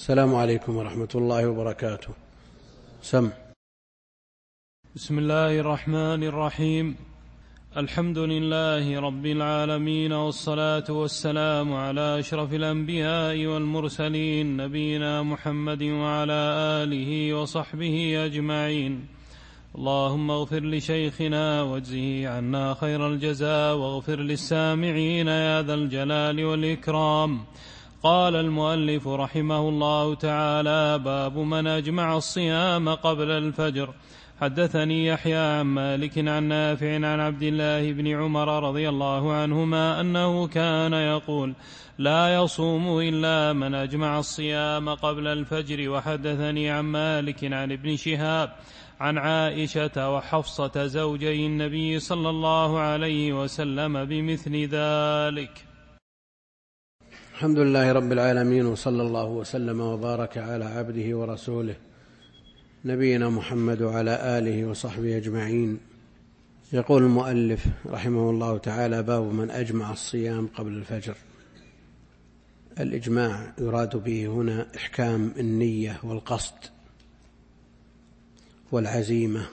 السلام عليكم ورحمة الله وبركاته. سم. بسم الله الرحمن الرحيم. الحمد لله رب العالمين، والصلاة والسلام على أشرف الأنبياء والمرسلين، نبينا محمد وعلى آله وصحبه أجمعين. اللهم اغفر لشيخنا واجزه عنا خير الجزاء، واغفر للسامعين يا ذا الجلال والإكرام. قال المؤلف رحمه الله تعالى: باب من أجمع الصيام قبل الفجر. حدثني يحيى عن مالك عن نافع عن عبد الله بن عمر رضي الله عنهما أنه كان يقول: لا يصوم إلا من أجمع الصيام قبل الفجر. وحدثني عن مالك عن ابن شهاب عن عائشة وحفصة زوجي النبي صلى الله عليه وسلم بمثل ذلك. الحمد لله رب العالمين، وصلى الله وسلم وبارك على عبده ورسوله نبينا محمد وعلى آله وصحبه أجمعين. يقول المؤلف رحمه الله تعالى: باب من أجمع الصيام قبل الفجر. الإجماع يراد به هنا إحكام النية والقصد والعزيمة.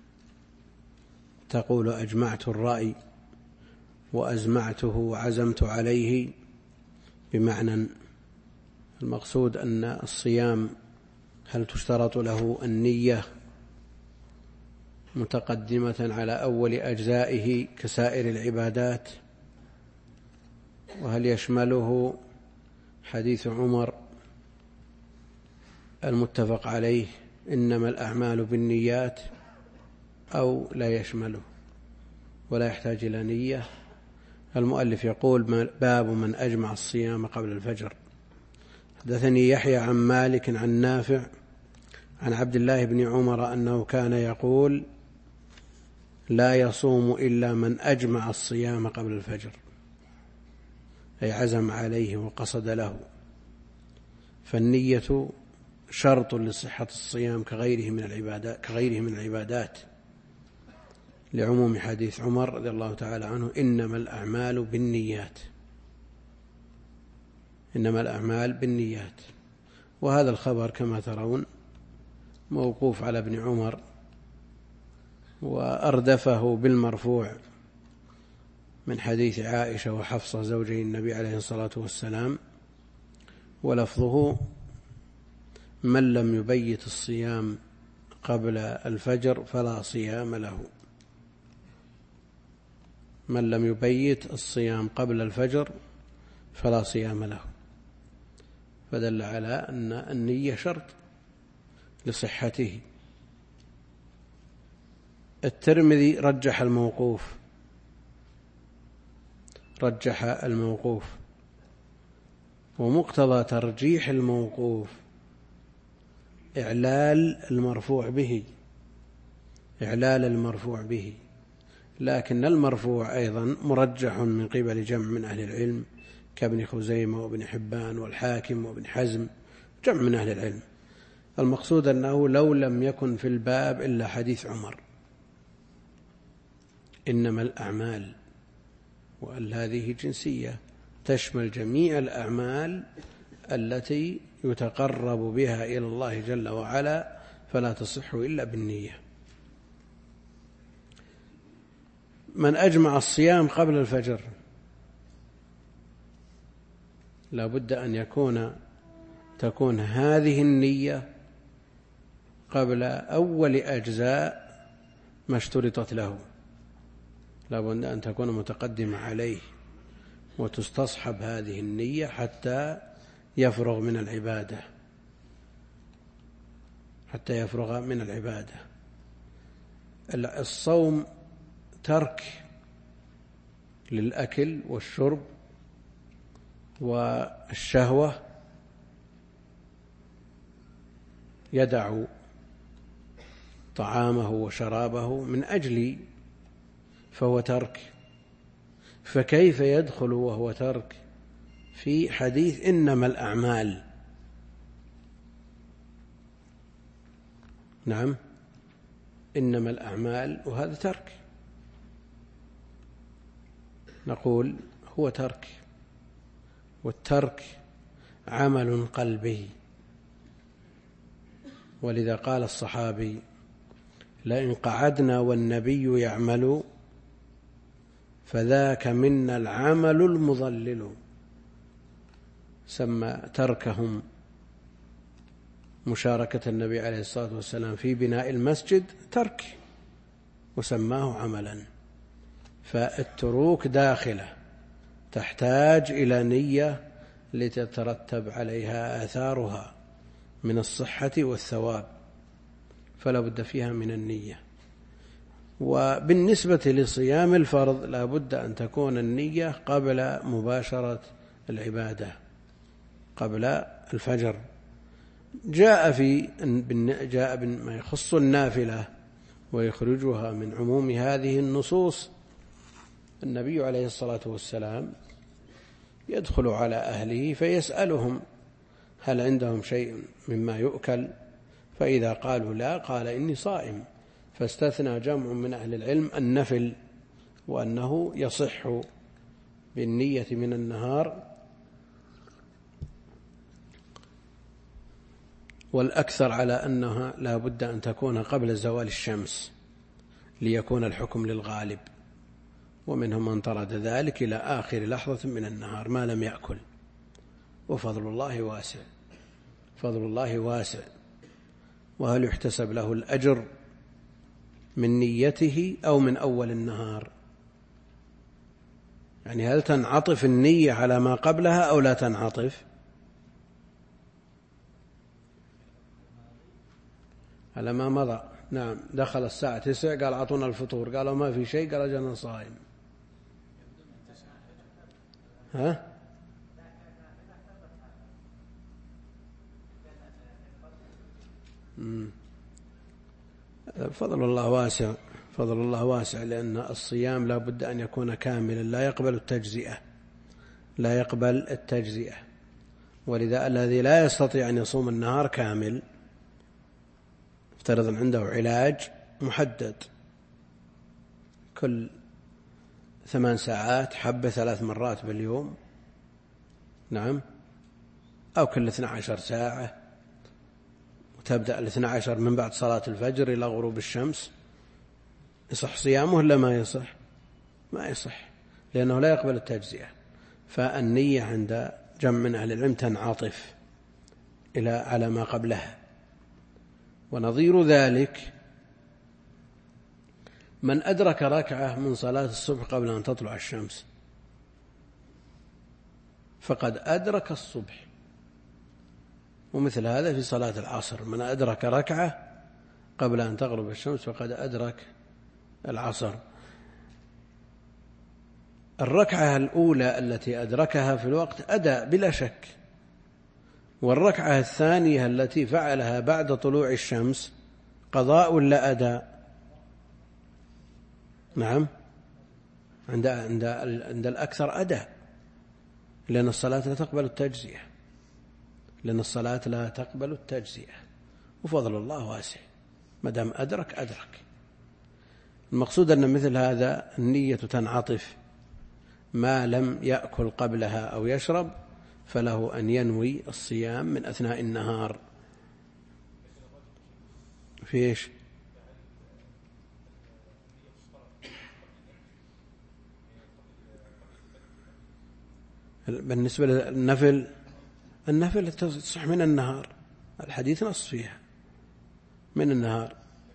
تقول أجمعت الرأي وأزمعته وعزمت عليه، بمعنى المقصود أن الصيام هل تشترط له النية متقدمة على أول أجزائه كسائر العبادات، وهل يشمله حديث عمر المتفق عليه إنما الأعمال بالنيات، أو لا يشمله ولا يحتاج إلى نية. المؤلف يقول: باب من أجمع الصيام قبل الفجر. حدثني يحيى عن مالك عن نافع عن عبد الله بن عمر أنه كان يقول: لا يصوم إلا من أجمع الصيام قبل الفجر، أي عزم عليه وقصد له. فالنية شرط لصحة الصيام كغيره من العبادات، لعموم حديث عمر رضي الله تعالى عنه: إنما الأعمال بالنيات، إنما الأعمال بالنيات. وهذا الخبر كما ترون موقوف على ابن عمر، وأردفه بالمرفوع من حديث عائشة وحفصة زوجي النبي عليه الصلاة والسلام، ولفظه: من لم يبيت الصيام قبل الفجر فلا صيام له. من لم يبيت الصيام قبل الفجر فلا صيام له. فدل على أن النية شرط لصحته. الترمذي رجح الموقوف، ومقتضى ترجيح الموقوف إعلال المرفوع به، لكن المرفوع أيضا مرجح من قبل جمع من أهل العلم كابن خزيمة وابن حبان والحاكم وابن حزم، جمع من أهل العلم. المقصود أنه لو لم يكن في الباب إلا حديث عمر إنما الأعمال، وأن هذه جنسية تشمل جميع الأعمال التي يتقرب بها إلى الله جل وعلا، فلا تصح إلا بالنية. من أجمع الصيام قبل الفجر لا بد أن تكون هذه النية قبل أول أجزاء ما اشترطت له، لا بد أن تكون متقدمة عليه، وتستصحب هذه النية حتى يفرغ من العبادة. الصوم ترك للأكل والشرب والشهوة، يدع طعامه وشرابه من أجل، فهو ترك. فكيف يدخل وهو ترك في حديث إنما الأعمال؟ نعم، إنما الأعمال، وهذا ترك. نقول هو ترك، والترك عمل قلبي ولذا قال الصحابي: لئن قعدنا والنبي يعمل فذاك منا العمل المضلل. سمى تركهم مشاركة النبي عليه الصلاة والسلام في بناء المسجد ترك، وسماه عملا. فالتروك داخلة تحتاج إلى نية لتترتب عليها آثارها من الصحة والثواب، فلا بد فيها من النية. وبالنسبة لصيام الفرض لا بد أن تكون النية قبل مباشرة العبادة، قبل الفجر. جاء بما يخص النافلة ويخرجها من عموم هذه النصوص. النبي عليه الصلاة والسلام يدخل على أهله فيسألهم هل عندهم شيء مما يؤكل، فإذا قالوا لا قال إني صائم. فاستثنى جمع من أهل العلم النفل، وأنه يصح بالنية من النهار، والأكثر على أنها لا بد أن تكون قبل زوال الشمس ليكون الحكم للغالب، ومنهم من طرد ذلك إلى آخر لحظة من النهار ما لم يأكل. وفضل الله واسع، فضل الله واسع. وهل يحتسب له الأجر من نيته أو من أول النهار؟ يعني هل تنعطف النية على ما قبلها أو لا تنعطف؟ على ما مضى. نعم، دخل الساعة 9 قال أعطونا الفطور، قالوا ما في شيء، قال أجل صائم. ها؟ فضل الله واسع، فضل الله واسع، لأن الصيام لا بد أن يكون كاملا، لا يقبل التجزئة، لا يقبل التجزئة. ولذا الذي لا يستطيع أن يصوم النهار كامل، افترض عنده علاج محدد كل 8 ساعات حبة 3 مرات باليوم، نعم، أو كل 12 ساعة، وتبدأ 12 من بعد صلاة الفجر إلى غروب الشمس، يصح صيامه ولا ما يصح؟ ما يصح، لأنه لا يقبل التجزئة. فالنية عند جمع من أهل العلم تنعطف على ما قبلها. ونظير ذلك من أدرك ركعة من صلاة الصبح قبل أن تطلع الشمس فقد أدرك الصبح. ومثل هذا في صلاة العصر، من أدرك ركعة قبل أن تغرب الشمس فقد أدرك العصر. الركعة الأولى التي أدركها في الوقت أداء بلا شك، والركعة الثانية التي فعلها بعد طلوع الشمس قضاء ولا أداء؟ نعم، عند الأكثر أداء، لأن الصلاة لا تقبل التجزئة، لأن الصلاة لا تقبل التجزئة. وفضل الله واسع، ما دام أدرك. المقصود أن مثل هذا النية تنعطف، ما لم يأكل قبلها أو يشرب فله أن ينوي الصيام من أثناء النهار. في إيش؟ بالنسبة للنفل، النفل تصح من النهار، الحديث نص فيها من النهار.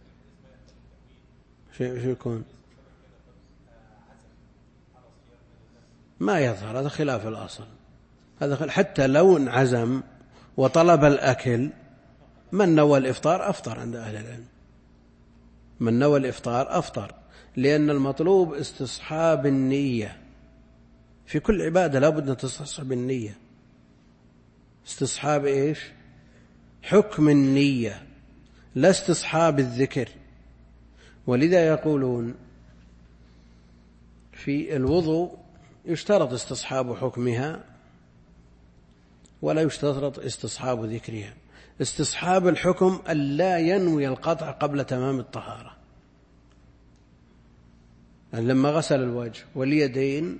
شو يكون؟ ما يظهر، هذا خلاف الأصل. هذا حتى لو انعزم وطلب الأكل، من نوى الإفطار أفطر عند أهل العلم، من نوى الإفطار أفطر، لأن المطلوب استصحاب النية. في كل عبادة لا بد أن تستصحب النية. استصحاب إيش؟ حكم النية، لا استصحاب الذكر. ولذا يقولون في الوضوء يشترط استصحاب حكمها ولا يشترط استصحاب ذكرها. استصحاب الحكم ألا ينوي القطع قبل تمام الطهارة. يعني لما غسل الوجه واليدين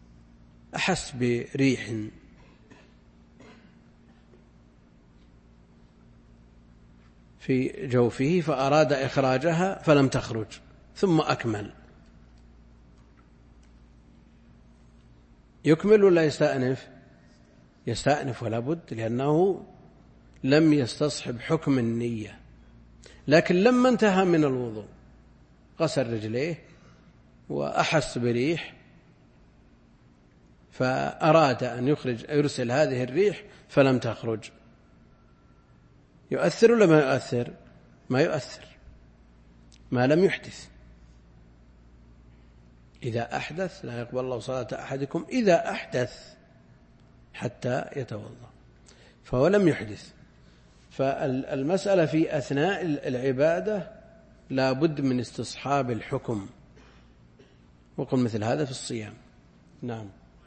أحس بريح في جوفه فأراد إخراجها فلم تخرج ثم أكمل، يكمل ولا يستأنف؟ يستأنف ولا بد، لأنه لم يستصحب حكم النية. لكن لما انتهى من الوضوء غسل رجليه وأحس بريح فأراد أن يرسل هذه الريح فلم تخرج، يؤثر ولا ما يؤثر؟ ما يؤثر ما لم يحدث. إذا أحدث لا يقبل الله صلاة أحدكم إذا أحدث حتى يتوضأ، فهو لم يحدث. فالمسألة في أثناء العبادة لا بد من استصحاب الحكم، وقل مثل هذا في الصيام. نعم.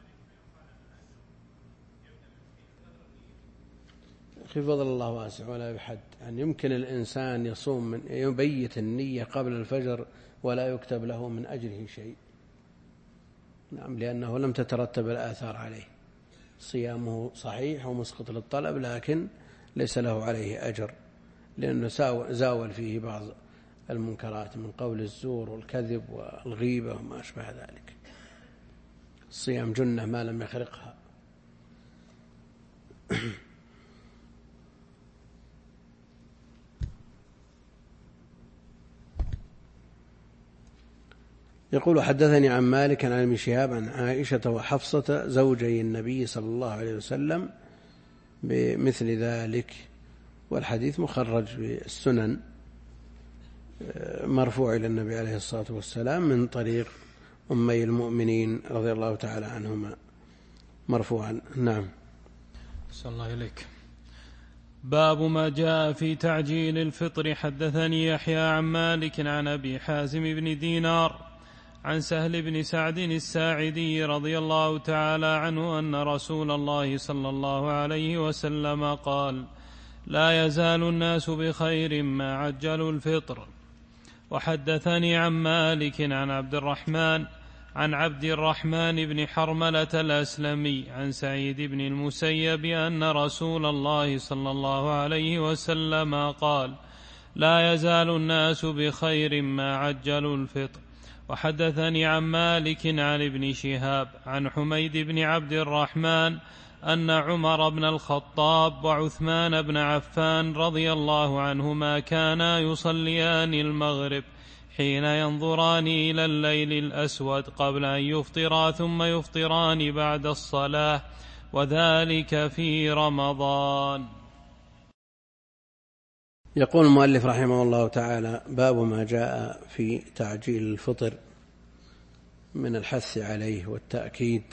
في فضل الله واسع ولا بحد، يعني يمكن الإنسان يصوم من يبيت النية قبل الفجر ولا يكتب له من أجره شيء. نعم، لأنه لم تترتب الآثار عليه، صيامه صحيح ومسقط للطلب لكن ليس له عليه أجر، لأنه زاول فيه بعض المنكرات من قول الزور والكذب والغيبة وما أشبه ذلك. الصيام جنة ما لم يخرقها. يقول حدثني عن مالك عن ابن شهاب عن عائشة وحفصة زوجي النبي صلى الله عليه وسلم بمثل ذلك، والحديث مخرج في السنن مرفوع إلى النبي عليه الصلاة والسلام من طريق أمي المؤمنين رضي الله تعالى عنهما مرفوعا. نعم. صلى الله عليك. باب ما جاء في تعجيل الفطر. حدثني يحيى عن مالك عن أبي حازم بن دينار عن سهل بن سعد الساعدي رضي الله تعالى عنه أن رسول الله صلى الله عليه وسلم قال: لا يزال الناس بخير ما عجلوا الفطر. وحدثني عن مالك عن عبد الرحمن بن حرملة الأسلمي عن سعيد بن المسيب أن رسول الله صلى الله عليه وسلم قال: لا يزال الناس بخير ما عجلوا الفطر. وحدثني عن مالك عن ابن شهاب عن حميد بن عبد الرحمن أن عمر بن الخطاب وعثمان بن عفان رضي الله عنهما كانا يصليان المغرب حين ينظران إلى الليل الأسود قبل أن يفطرا ثم يفطران بعد الصلاة، وذلك في رمضان. يقول المؤلف رحمه الله تعالى: باب ما جاء في تعجيل الفطر من الحث عليه والتأكيد.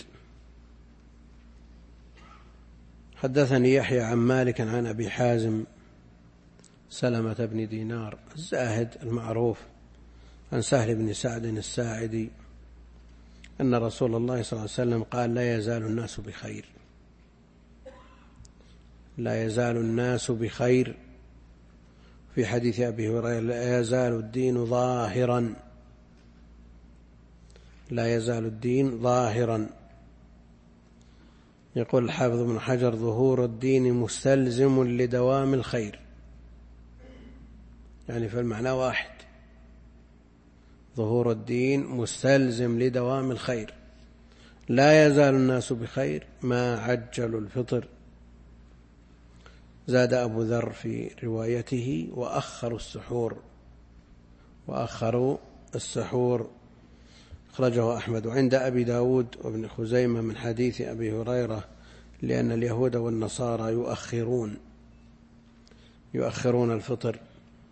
حدثني يحيى عن مالك عن أبي حازم سلمة بن دينار الزاهد المعروف عن سهل بن سعد الساعدي أن رسول الله صلى الله عليه وسلم قال: لا يزال الناس بخير. لا يزال الناس بخير. في حديث أبي هريرة: لا يزال الدين ظاهرا. لا يزال الدين ظاهرا. يقول الحافظ ابن حجر: ظهور الدين مستلزم لدوام الخير، يعني في المعنى واحد، ظهور الدين مستلزم لدوام الخير. لا يزال الناس بخير ما عجلوا الفطر. زاد أبو ذر في روايته: وأخروا السحور. أخرجه أحمد وعند أبي داود وابن خزيمة من حديث أبي هريرة: لأن اليهود والنصارى يؤخرون الفطر،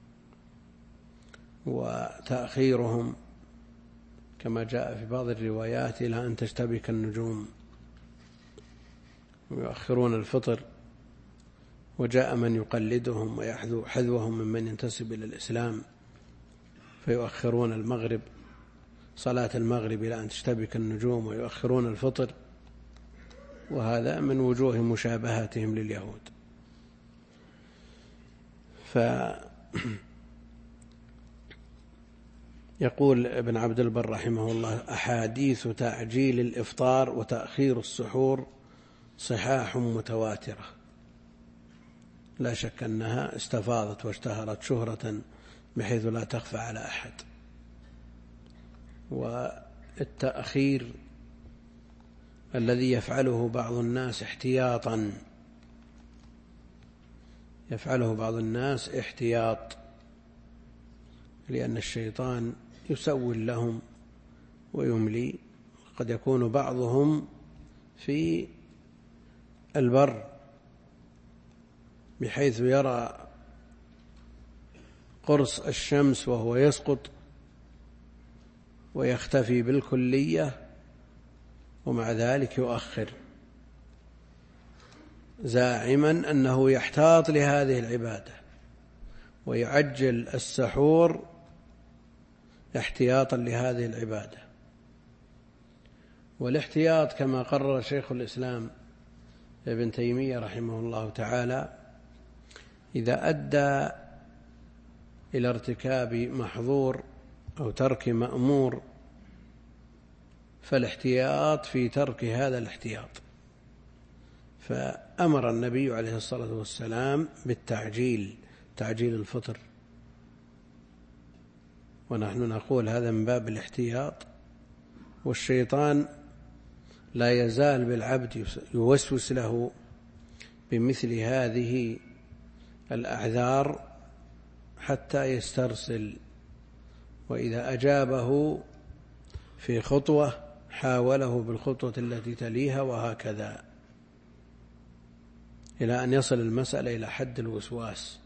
وتأخيرهم كما جاء في بعض الروايات إلى أن تشتبك النجوم، يؤخرون الفطر. وجاء من يقلدهم ويحذو حذوهم ممن ينتسب إلى الإسلام فيؤخرون المغرب، صلاة المغرب إلى أن تشتبك النجوم، ويؤخرون الفطر، وهذا من وجوه مشابهتهم لليهود. يقول ابن عبد البر رحمه الله: أحاديث تعجيل الإفطار وتأخير السحور صحاح متواترة. لا شك أنها استفاضت واشتهرت شهرة بحيث لا تخفى على أحد. والتأخير الذي يفعله بعض الناس احتياطا، يفعله بعض الناس احتياط، لأن الشيطان يسول لهم ويملي. قد يكون بعضهم في البر بحيث يرى قرص الشمس وهو يسقط ويختفي بالكلية، ومع ذلك يؤخر زاعما أنه يحتاط لهذه العبادة ويعجل السحور احتياطا لهذه العبادة. والاحتياط كما قرر شيخ الإسلام ابن تيمية رحمه الله تعالى إذا أدى إلى ارتكاب محظور أو ترك مأمور فالاحتياط في ترك هذا الاحتياط. فأمر النبي عليه الصلاة والسلام بالتعجيل، تعجيل الفطر، ونحن نقول هذا من باب الاحتياط. والشيطان لا يزال بالعبد يوسوس له بمثل هذه الأعذار حتى يسترسل، وإذا أجابه في خطوة حاوله بالخطوة التي تليها، وهكذا إلى أن يصل المسألة إلى حد الوسواس.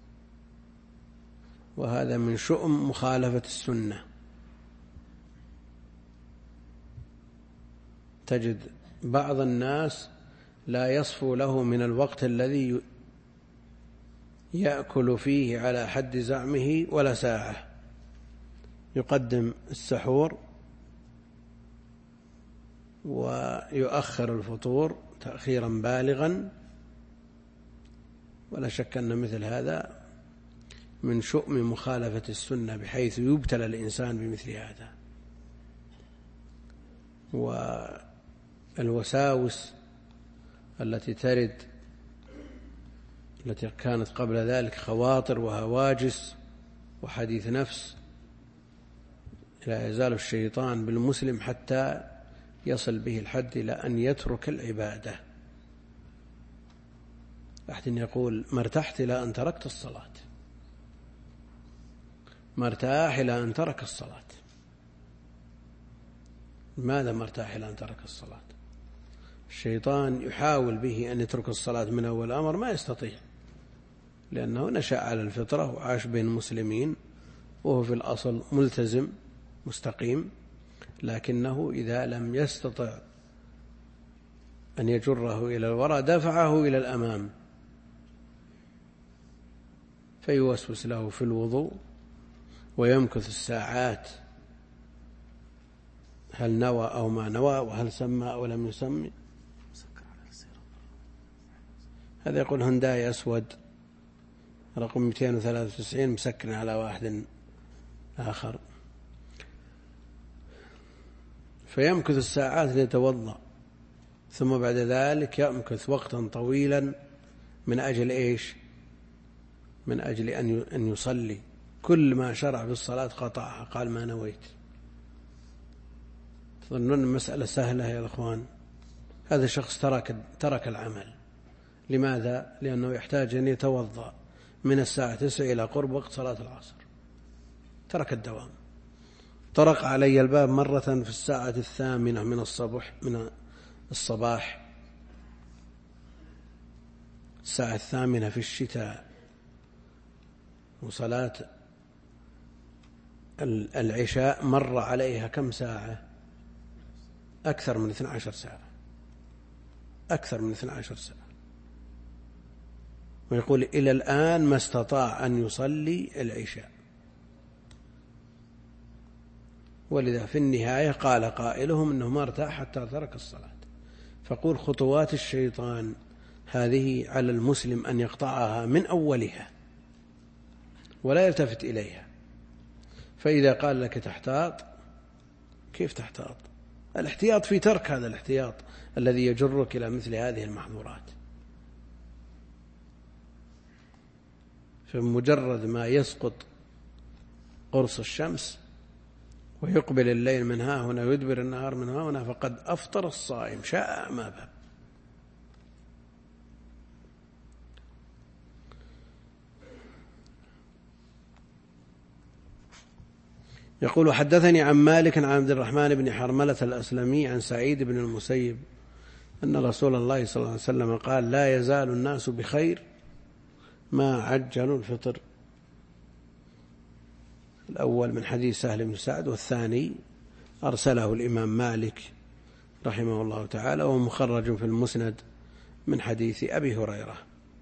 وهذا من شؤم مخالفة السنة. تجد بعض الناس لا يصفو له من الوقت الذي يأكل فيه على حد زعمه ولا ساعة، يقدم السحور ويؤخر الفطور تأخيرا بالغا، ولا شك أن مثل هذا من شؤم مخالفة السنة، بحيث يبتلى الإنسان بمثل هذا. والوساوس التي ترد، التي كانت قبل ذلك خواطر وهواجس وحديث نفس، لا يزال الشيطان بالمسلم حتى يصل به الحد إلى أن يترك العبادة. أحد يقول ما ارتحت إلى أن تركت الصلاة، ما ارتاح إلى أن ترك الصلاة. ماذا ما ارتاح إلى أن ترك الصلاة؟ الشيطان يحاول به أن يترك الصلاة من أول أمر، ما يستطيع، لأنه نشأ على الفطرة وعاش بين المسلمين وهو في الأصل ملتزم مستقيم، لكنه إذا لم يستطع أن يجره إلى الوراء دفعه إلى الأمام، فيوسوس له في الوضوء ويمكث الساعات، هل نوى أو ما نوى، وهل سمى أو لم يسمي. هذا يقول هنداي أسود رقم 293 مسكن على واحد آخر، فيمكث الساعات ليتوضأ، ثم بعد ذلك يمكث وقتا طويلا من أجل إيش؟ من أجل أن يصلي. كل ما شرع بالصلاة قطعها، قال ما نويت. تظنون المسألة سهلة يا أخوان؟ هذا شخص ترك العمل. لماذا؟ لأنه يحتاج أن يتوضأ من الساعة 9 إلى قرب وقت صلاة العصر، ترك الدوام. طرق علي الباب مرة في الساعة 8 من الصباح، الساعة 8 في الشتاء، وصلاة العشاء مر عليها كم ساعة؟ أكثر من 12 ساعة، أكثر من 12 ساعة، ويقول إلى الآن ما استطاع أن يصلي العشاء. ولذا في النهاية قال قائلهم إنه ما ارتاح حتى ترك الصلاة. فقول خطوات الشيطان هذه على المسلم أن يقطعها من أولها ولا يلتفت إليها. فإذا قال لك تحتاط، كيف تحتاط؟ الاحتياط في ترك هذا الاحتياط الذي يجرك إلى مثل هذه المحظورات. فمجرد ما يسقط قرص الشمس ويقبل الليل من ها هنا ويدبر النهار من ها هنا فقد أفطر الصائم شاء ما باب. يقول حدثني عن مالك عن عبد الرحمن بن حرملة الأسلمي عن سعيد بن المسيب أن رسول الله صلى الله عليه وسلم قال لا يزال الناس بخير ما عجلوا الفطر. الأول من حديث سهل بن سعد، والثاني أرسله الإمام مالك رحمه الله تعالى، وهو مخرج في المسند من حديث أبي هريرة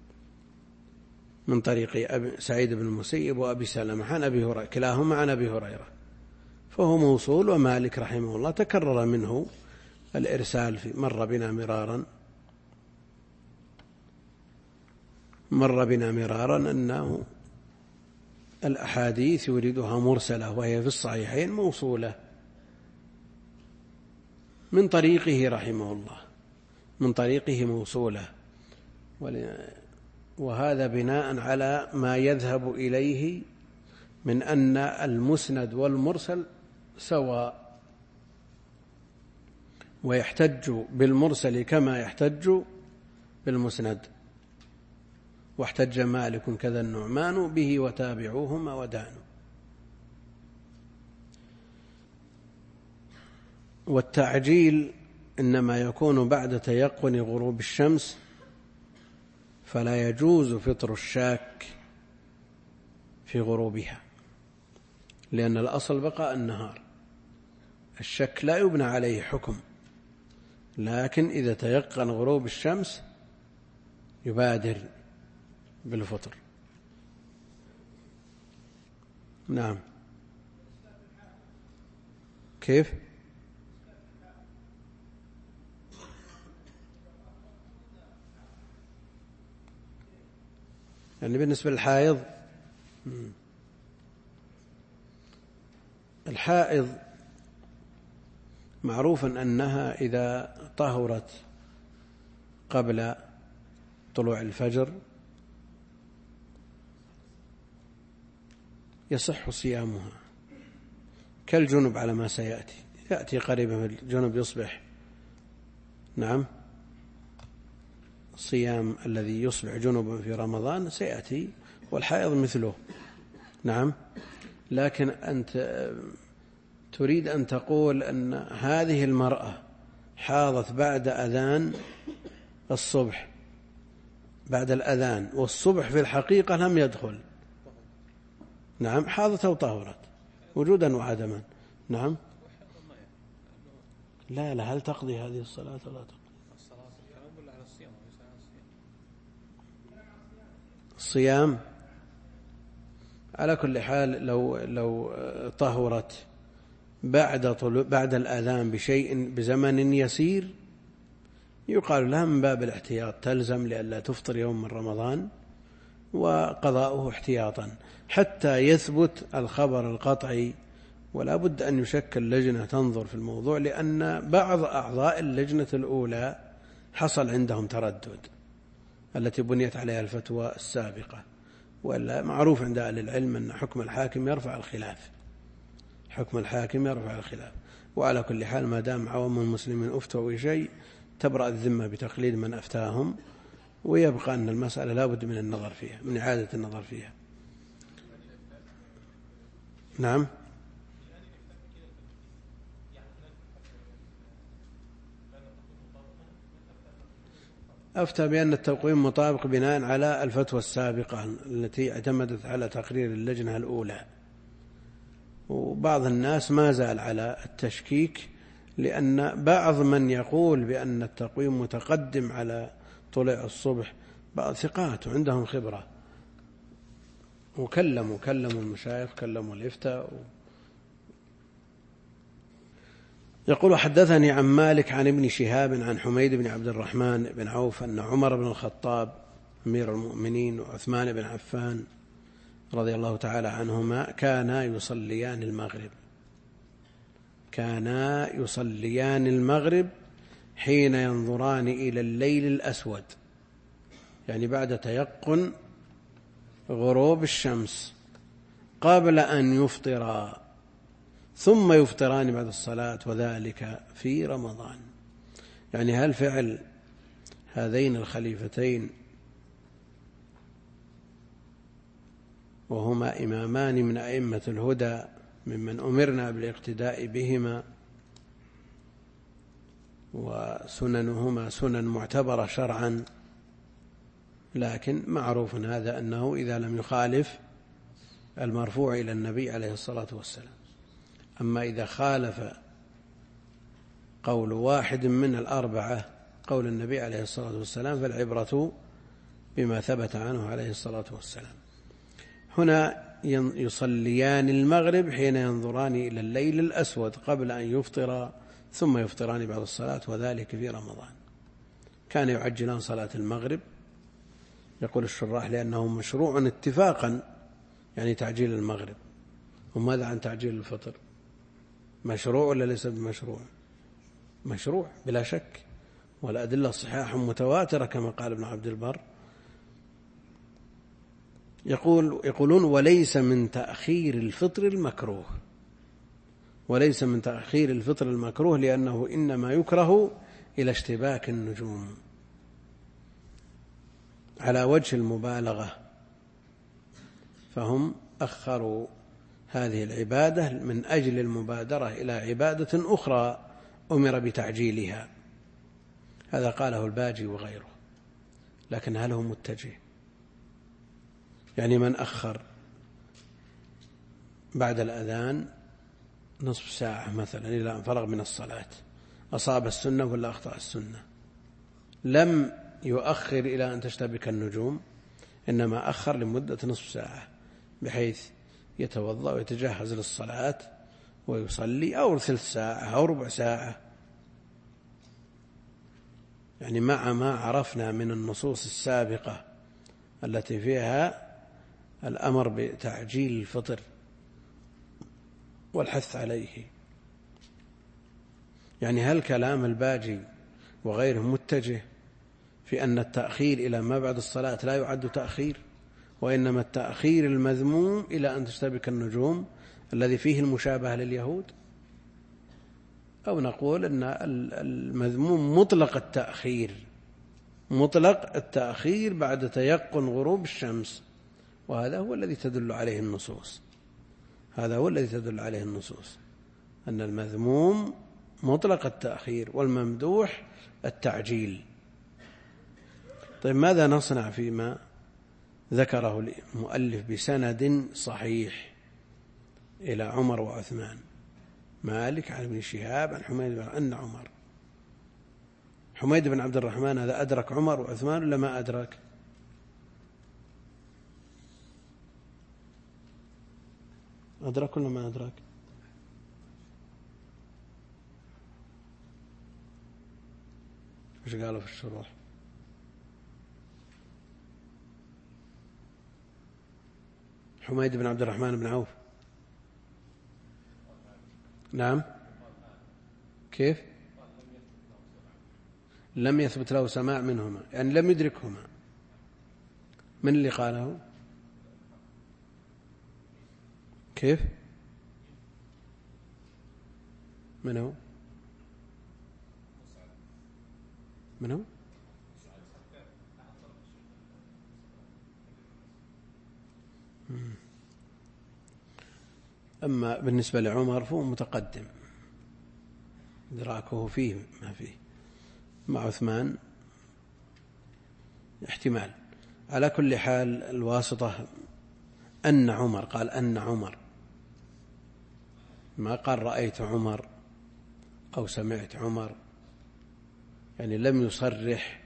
من طريق سعيد بن المسيب وأبي سلمة عن أبي هريرة، كلاهما عن أبي هريرة، فهو موصول. ومالك رحمه الله تكرر منه الإرسال مر بنا مرارا أنه الأحاديث يريدها مرسلة وهي في الصحيحين موصولة من طريقه رحمه الله، من طريقه موصولة، وهذا بناء على ما يذهب إليه من أن المسند والمرسل سواء، ويحتج بالمرسل كما يحتج بالمسند. واحتج مالك كذا النعمان به وتابعوهما ودانوا. والتعجيل إنما يكون بعد تيقن غروب الشمس، فلا يجوز فطر الشاك في غروبها، لأن الأصل بقاء النهار، الشك لا يبنى عليه حكم، لكن إذا تيقن غروب الشمس يبادر بالفطر. نعم. كيف؟ يعني بالنسبة للحائض، الحائض معروفا أنها إذا طهرت قبل طلوع الفجر يصح صيامها كالجنب على ما يأتي قريبا. الجنب يصبح نعم الصيام الذي يصبح جنبا في رمضان سيأتي، والحائض مثله. نعم. لكن أنت تريد أن تقول أن هذه المرأة حاضت بعد أذان الصبح، بعد الأذان، والصبح في الحقيقة لم يدخل. نعم. حاضت أو طهرت وجودا وعدما. نعم. لا هل تقضي هذه الصلاة ولا تقضي الصيام؟ على كل حال لو طهرت بعد الأذان بشيء بزمن يسير يقال لها من باب الاحتياط تلزم لئلا تفطر يوم من رمضان، وقضاؤه احتياطا حتى يثبت الخبر القطعي. ولا بد أن يشكل لجنة تنظر في الموضوع، لأن بعض أعضاء اللجنة الأولى حصل عندهم تردد التي بنيت عليها الفتوى السابقة. ولا معروف عند أهل العلم أن حكم الحاكم يرفع الخلاف، حكم الحاكم يرفع الخلاف. وعلى كل حال ما دام عوام المسلمين أفتوا بشيء تبرأ الذمة بتقليد من أفتاهم، ويبقى أن المسألة لا بد من النظر فيها، من إعادة النظر فيها. نعم. أفتى بأن التقويم مطابق بناء على الفتوى السابقة التي اعتمدت على تقرير اللجنة الأولى، وبعض الناس ما زال على التشكيك، لأن بعض من يقول بأن التقويم متقدم على طلوع الصبح بعض ثقات وعندهم خبرة، وكلموا المشايخ، كلموا الإفتاء. يقول حدثني عن مالك عن ابن شهاب عن حميد بن عبد الرحمن بن عوف أن عمر بن الخطاب أمير المؤمنين وعثمان بن عفان رضي الله تعالى عنهما كانا يصليان المغرب حين ينظران إلى الليل الأسود، يعني بعد تيقن غروب الشمس قبل أن يفطرا ثم يفطران بعد الصلاة وذلك في رمضان. يعني هل فعل هذين الخليفتين وهما إمامان من أئمة الهدى ممن أمرنا بالاقتداء بهما وسننهما سنن معتبرة شرعا، لكن معروف هذا أنه إذا لم يخالف المرفوع إلى النبي عليه الصلاة والسلام. أما إذا خالف قول واحد من الأربعة قول النبي عليه الصلاة والسلام فالعبرة بما ثبت عنه عليه الصلاة والسلام. هنا يصليان المغرب حين ينظران إلى الليل الأسود قبل أن يفطر ثم يفطران بعد الصلاة وذلك في رمضان. كان يعجلان صلاة المغرب، يقول الشراح لأنه مشروع اتفاقا، يعني تعجيل المغرب. وماذا عن تعجيل الفطر؟ مشروع ولا ليس بمشروع؟ مشروع بلا شك، والأدلة صحاح متواترة كما قال ابن عبد البر. يقولون وليس من تأخير الفطر المكروه، وليس من تأخير الفطر المكروه لأنه إنما يكره إلى اشتباك النجوم على وجه المبالغة، فهم أخروا هذه العبادة من أجل المبادرة إلى عبادة أخرى أمر بتعجيلها. هذا قاله الباجي وغيره. لكن هل هو متجه؟ يعني من أخر بعد الأذان نصف ساعة مثلا إلى أن فرغ من الصلاة أصاب السنة ولا أخطأ السنة؟ لم يؤخر إلى أن تشتبك النجوم، إنما أخر لمدة نصف ساعة بحيث يتوضأ ويتجهز للصلاة ويصلي، أو ثلث ساعة أو ربع ساعة، يعني مع ما عرفنا من النصوص السابقة التي فيها الأمر بتعجيل الفطر والحث عليه. يعني هل كلام الباجي وغيره متجه في أن التأخير إلى ما بعد الصلاة لا يعد تأخير، وإنما التأخير المذموم إلى أن تشتبك النجوم الذي فيه المشابهة لليهود؟ أو نقول أن المذموم مطلق التأخير بعد تيقن غروب الشمس، وهذا هو الذي تدل عليه النصوص. هذا هو الذي تدل عليه النصوص، أن المذموم مطلق التأخير والممدوح التعجيل. طيب ماذا نصنع فيما ذكره المؤلف بسند صحيح إلى عمر وعثمان؟ مالك عن ابن شهاب عن حميد بن عبد الرحمن هذا أدرك عمر وعثمان ولا ما أدرك؟ أدرك ولا ما أدرك؟ ايش قالوا في الشروح؟ حميد بن عبد الرحمن بن عوف. نعم. كيف؟ لم يثبت له سماع منهما، يعني لم يدركهما. من اللي قاله؟ كيف؟ من هو؟ أما بالنسبة لعمر فهو متقدم، إدراكه فيه ما فيه. مع عثمان احتمال. على كل حال الواسطة أن عمر، قال أن عمر، ما قال رأيت عمر أو سمعت عمر، يعني لم يصرح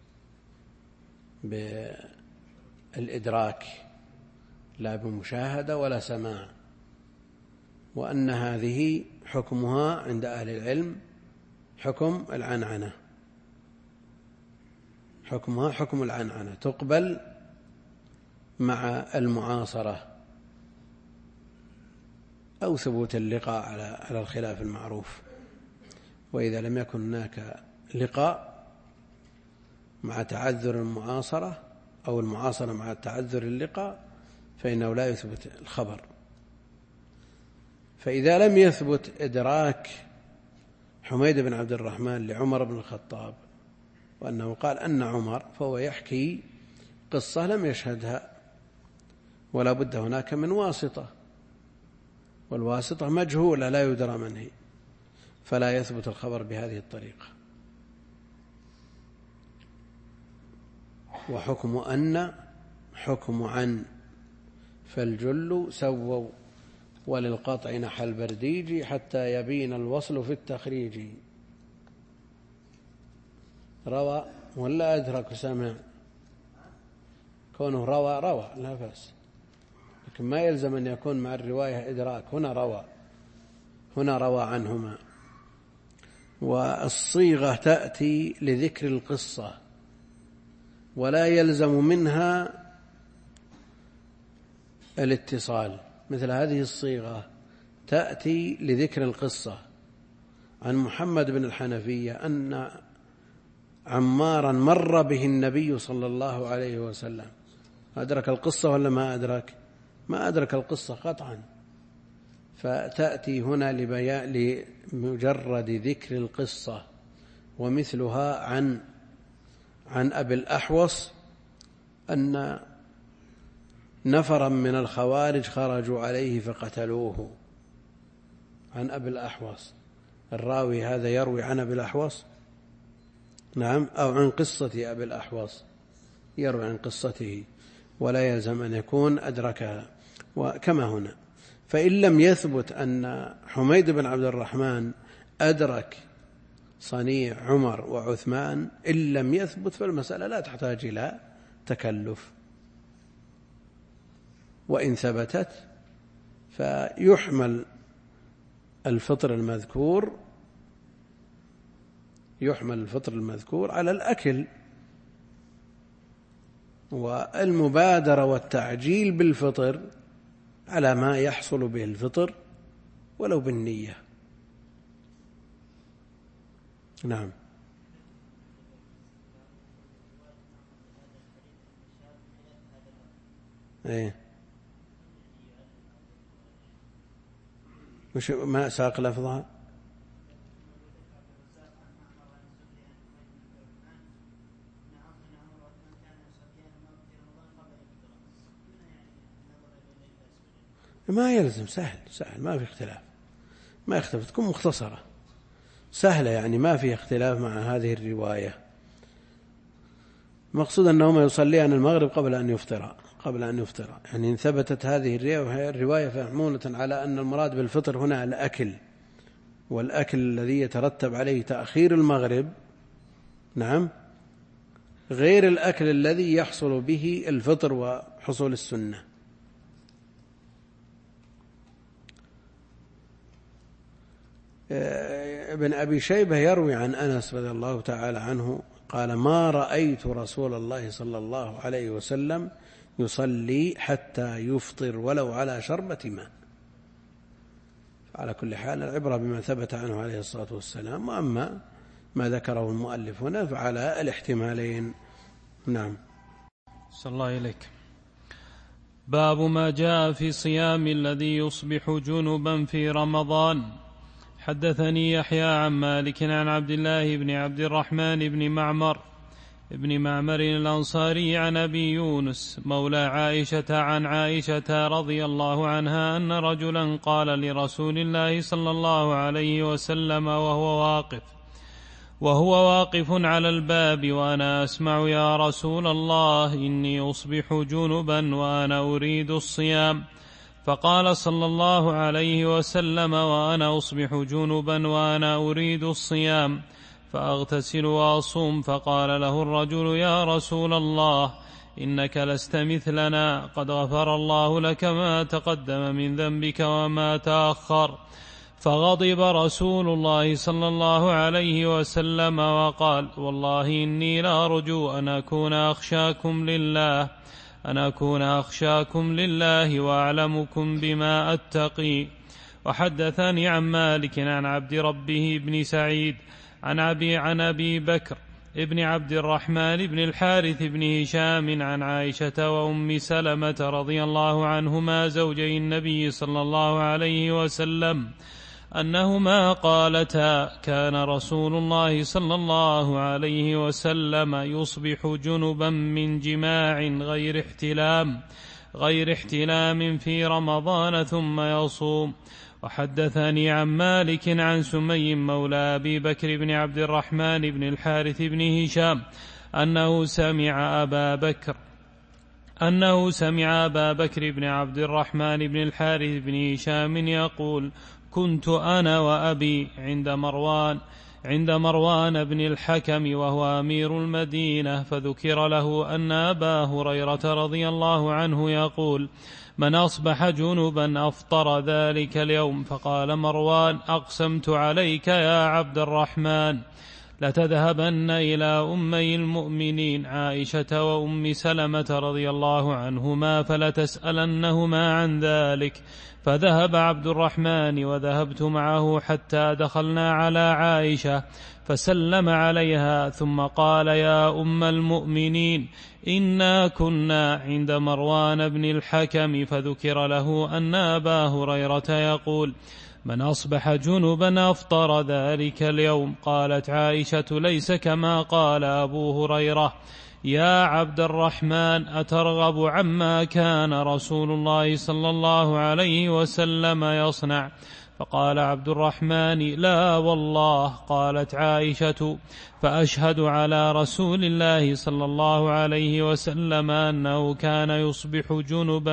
بالإدراك لا بمشاهدة ولا سماع. وأن هذه حكمها عند أهل العلم حكم العنعنة، حكمها حكم العنعنة، تقبل مع المعاصرة أو ثبوت اللقاء على الخلاف المعروف. وإذا لم يكن هناك لقاء مع تعذر المعاصرة أو المعاصرة مع تعذر اللقاء فإنه لا يثبت الخبر. فإذا لم يثبت إدراك حميد بن عبد الرحمن لعمر بن الخطاب وأنه قال أن عمر، فهو يحكي قصة لم يشهدها، ولا بد هناك من واسطة، والواسطة مجهولة لا يدرى من هي، فلا يثبت الخبر بهذه الطريقة. وحكم أن حكم عن، فالجل سووا، وللقطع نحى البرديج حتى يبين الوصل في التخريج. روى ولا أدرك سمع؟ كونه روى لا بأس، لكن ما يلزم أن يكون مع الرواية إدراك. هنا روى عنهما. والصيغة تأتي لذكر القصة ولا يلزم منها الاتصال. مثل هذه الصيغة تأتي لذكر القصة عن محمد بن الحنفية أن عمارا مر به النبي صلى الله عليه وسلم. أدرك القصة ولا ما أدرك؟ ما أدرك القصة قطعا. فتأتي هنا لمجرد ذكر القصة. ومثلها عن أبي الأحوص أن نفرا من الخوارج خرجوا عليه فقتلوه. عن أبي الأحوص، الراوي هذا يروي عن أبي الأحوص، نعم، أو عن قصة أبي الأحوص، يروي عن قصته، ولا يلزم أن يكون أدركها. وكما هنا، فإن لم يثبت أن حميد بن عبد الرحمن أدرك صنيع عمر وعثمان، إن لم يثبت فالمسألة لا تحتاج إلى تكلف. وإن ثبتت فيحمل الفطر المذكور على الأكل، والمبادرة والتعجيل بالفطر على ما يحصل به الفطر ولو بالنية. نعم. ايه، مش ما ساق لفظها؟ ما يلزم، سهل ما في اختلاف، ما يختلف، تكون مختصرة سهلة، يعني ما في اختلاف مع هذه الرواية. مقصود أنهما يصليان المغرب قبل أن يفطر، يعني إن ثبتت هذه الرواية فمحمولة على أن المراد بالفطر هنا الأكل، والأكل الذي يترتب عليه تأخير المغرب، نعم، غير الأكل الذي يحصل به الفطر وحصول السنة. ابن أبي شيبة يروي عن أنس رضي الله تعالى عنه قال: ما رأيت رسول الله صلى الله عليه وسلم يصلي حتى يفطر ولو على شربة ماء. على كل حال العبرة بما ثبت عنه عليه الصلاة والسلام، وأما ما ذكره المؤلف هنا فعلى الاحتمالين. نعم. صلى الله إليك. باب ما جاء في صيام الذي يصبح جنبا في رمضان. حدثني يحيى عن مالك عن عبد الله بن عبد الرحمن بن معمر الأنصاري عن أبي يونس مولى عائشة عن عائشة رضي الله عنها أن رجلا قال لرسول الله صلى الله عليه وسلم وهو واقف على الباب: وأنا أسمع يا رسول الله إني أصبح جنبا وأنا أريد الصيام. فقال صلى الله عليه وسلم: وأنا أصبح جنبا وأنا أريد الصيام فأغتسل وأصوم. فقال له الرجل: يا رسول الله إنك لست مثلنا، قد غفر الله لك ما تقدم من ذنبك وما تأخر. فغضب رسول الله صلى الله عليه وسلم وقال: والله إني لأرجو أن أكون أخشاكم لله وأعلمكم بما أتقي. وحدثني عن مالك عن عبد ربه بن سعيد عن أبي بكر ابن عبد الرحمن بن الحارث بن هشام عن عائشة وأم سلمة رضي الله عنهما زوجي النبي صلى الله عليه وسلم أنهما قالتا: كان رسول الله صلى الله عليه وسلم يصبح جنبا من جماع غير احتلام في رمضان ثم يصوم. وحدثني عن مالك عن سمي مولى أبي بكر بن عبد الرحمن بن الحارث بن هشام أنه سمع أبا بكر بن عبد الرحمن بن الحارث بن هشام يقول: كنت أنا وأبي عند مروان بن الحكم وهو أمير المدينة، فذكر له أن أبا هريرة رضي الله عنه يقول: من أصبح جنبا أفطر ذلك اليوم. فقال مروان: أقسمت عليك يا عبد الرحمن لتذهبن إلى أمي المؤمنين عائشة وأم سلمة رضي الله عنهما فلتسألنهما عن ذلك. فذهب عبد الرحمن وذهبت معه حتى دخلنا على عائشة فسلم عليها ثم قال: يا أم المؤمنين إنا كنا عند مروان بن الحكم، فذكر له أن أبا هريرة يقول: من أصبح جنبا أفطر ذلك اليوم. قالت عائشة: ليس كما قال أبو هريرة. يا عبد الرحمن أترغب عما كان رسول الله صلى الله عليه وسلم يصنع؟ فقال عبد الرحمن: لا والله. قالت عائشة: فأشهد على رسول الله صلى الله عليه وسلم أنه كان يصبح جنبا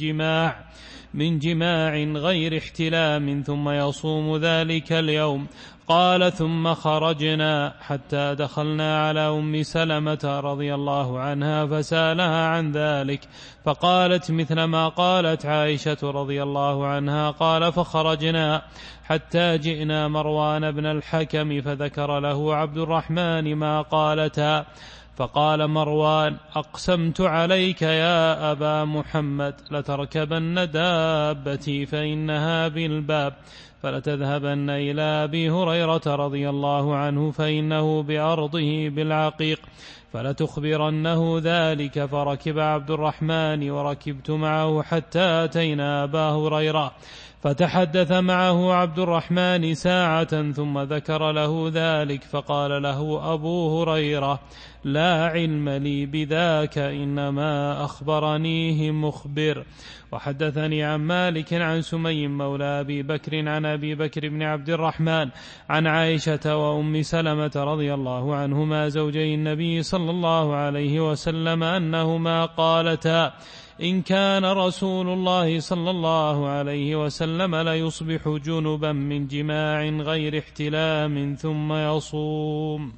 من جماع غير احتلام ثم يصوم ذلك اليوم. قال: ثم خرجنا حتى دخلنا على أم سلمة رضي الله عنها فسألها عن ذلك، فقالت مثل ما قالت عائشة رضي الله عنها. قال: فخرجنا حتى جئنا مروان بن الحكم فذكر له عبد الرحمن ما قالتا. فقال مروان: أقسمت عليك يا أبا محمد لتركبن دابتي فإنها بالباب، فلتذهبن إلى أبي هريرة رضي الله عنه فإنه بأرضه بالعقيق فلتخبرنه ذلك. فركب عبد الرحمن وركبت معه حتى أتينا أبا هريرة فتحدث معه عبد الرحمن ساعة ثم ذكر له ذلك. فقال له أبو هريرة: لا علم لي بذاك، إنما أخبرنيه مخبر. وحدثني عن مالك عن سمي مولى أبي بكر عن أبي بكر بن عبد الرحمن عن عائشة وأم سلمة رضي الله عنهما زوجي النبي صلى الله عليه وسلم أنهما قالتا: إن كان رسول الله صلى الله عليه وسلم ليصبح جنبا من جماع غير احتلام ثم يصوم.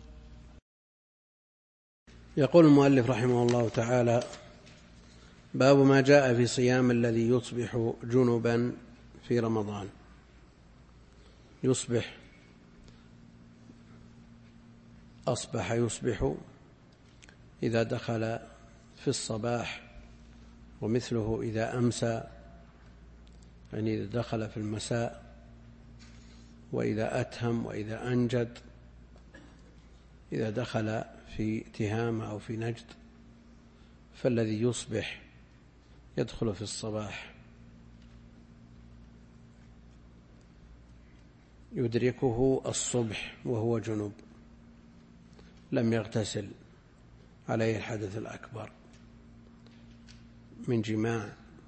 يقول المؤلف رحمه الله تعالى: باب ما جاء في صيام الذي يصبح جنبا في رمضان. يصبح إذا دخل في الصباح، ومثله إذا أمسى، يعني إذا دخل في المساء، وإذا أتهم، وإذا أنجد، إذا دخل في تهامة أو في نجد. فالذي يصبح يدخل في الصباح يدركه الصبح وهو جنب لم يغتسل، عليه الحدث الأكبر من جماع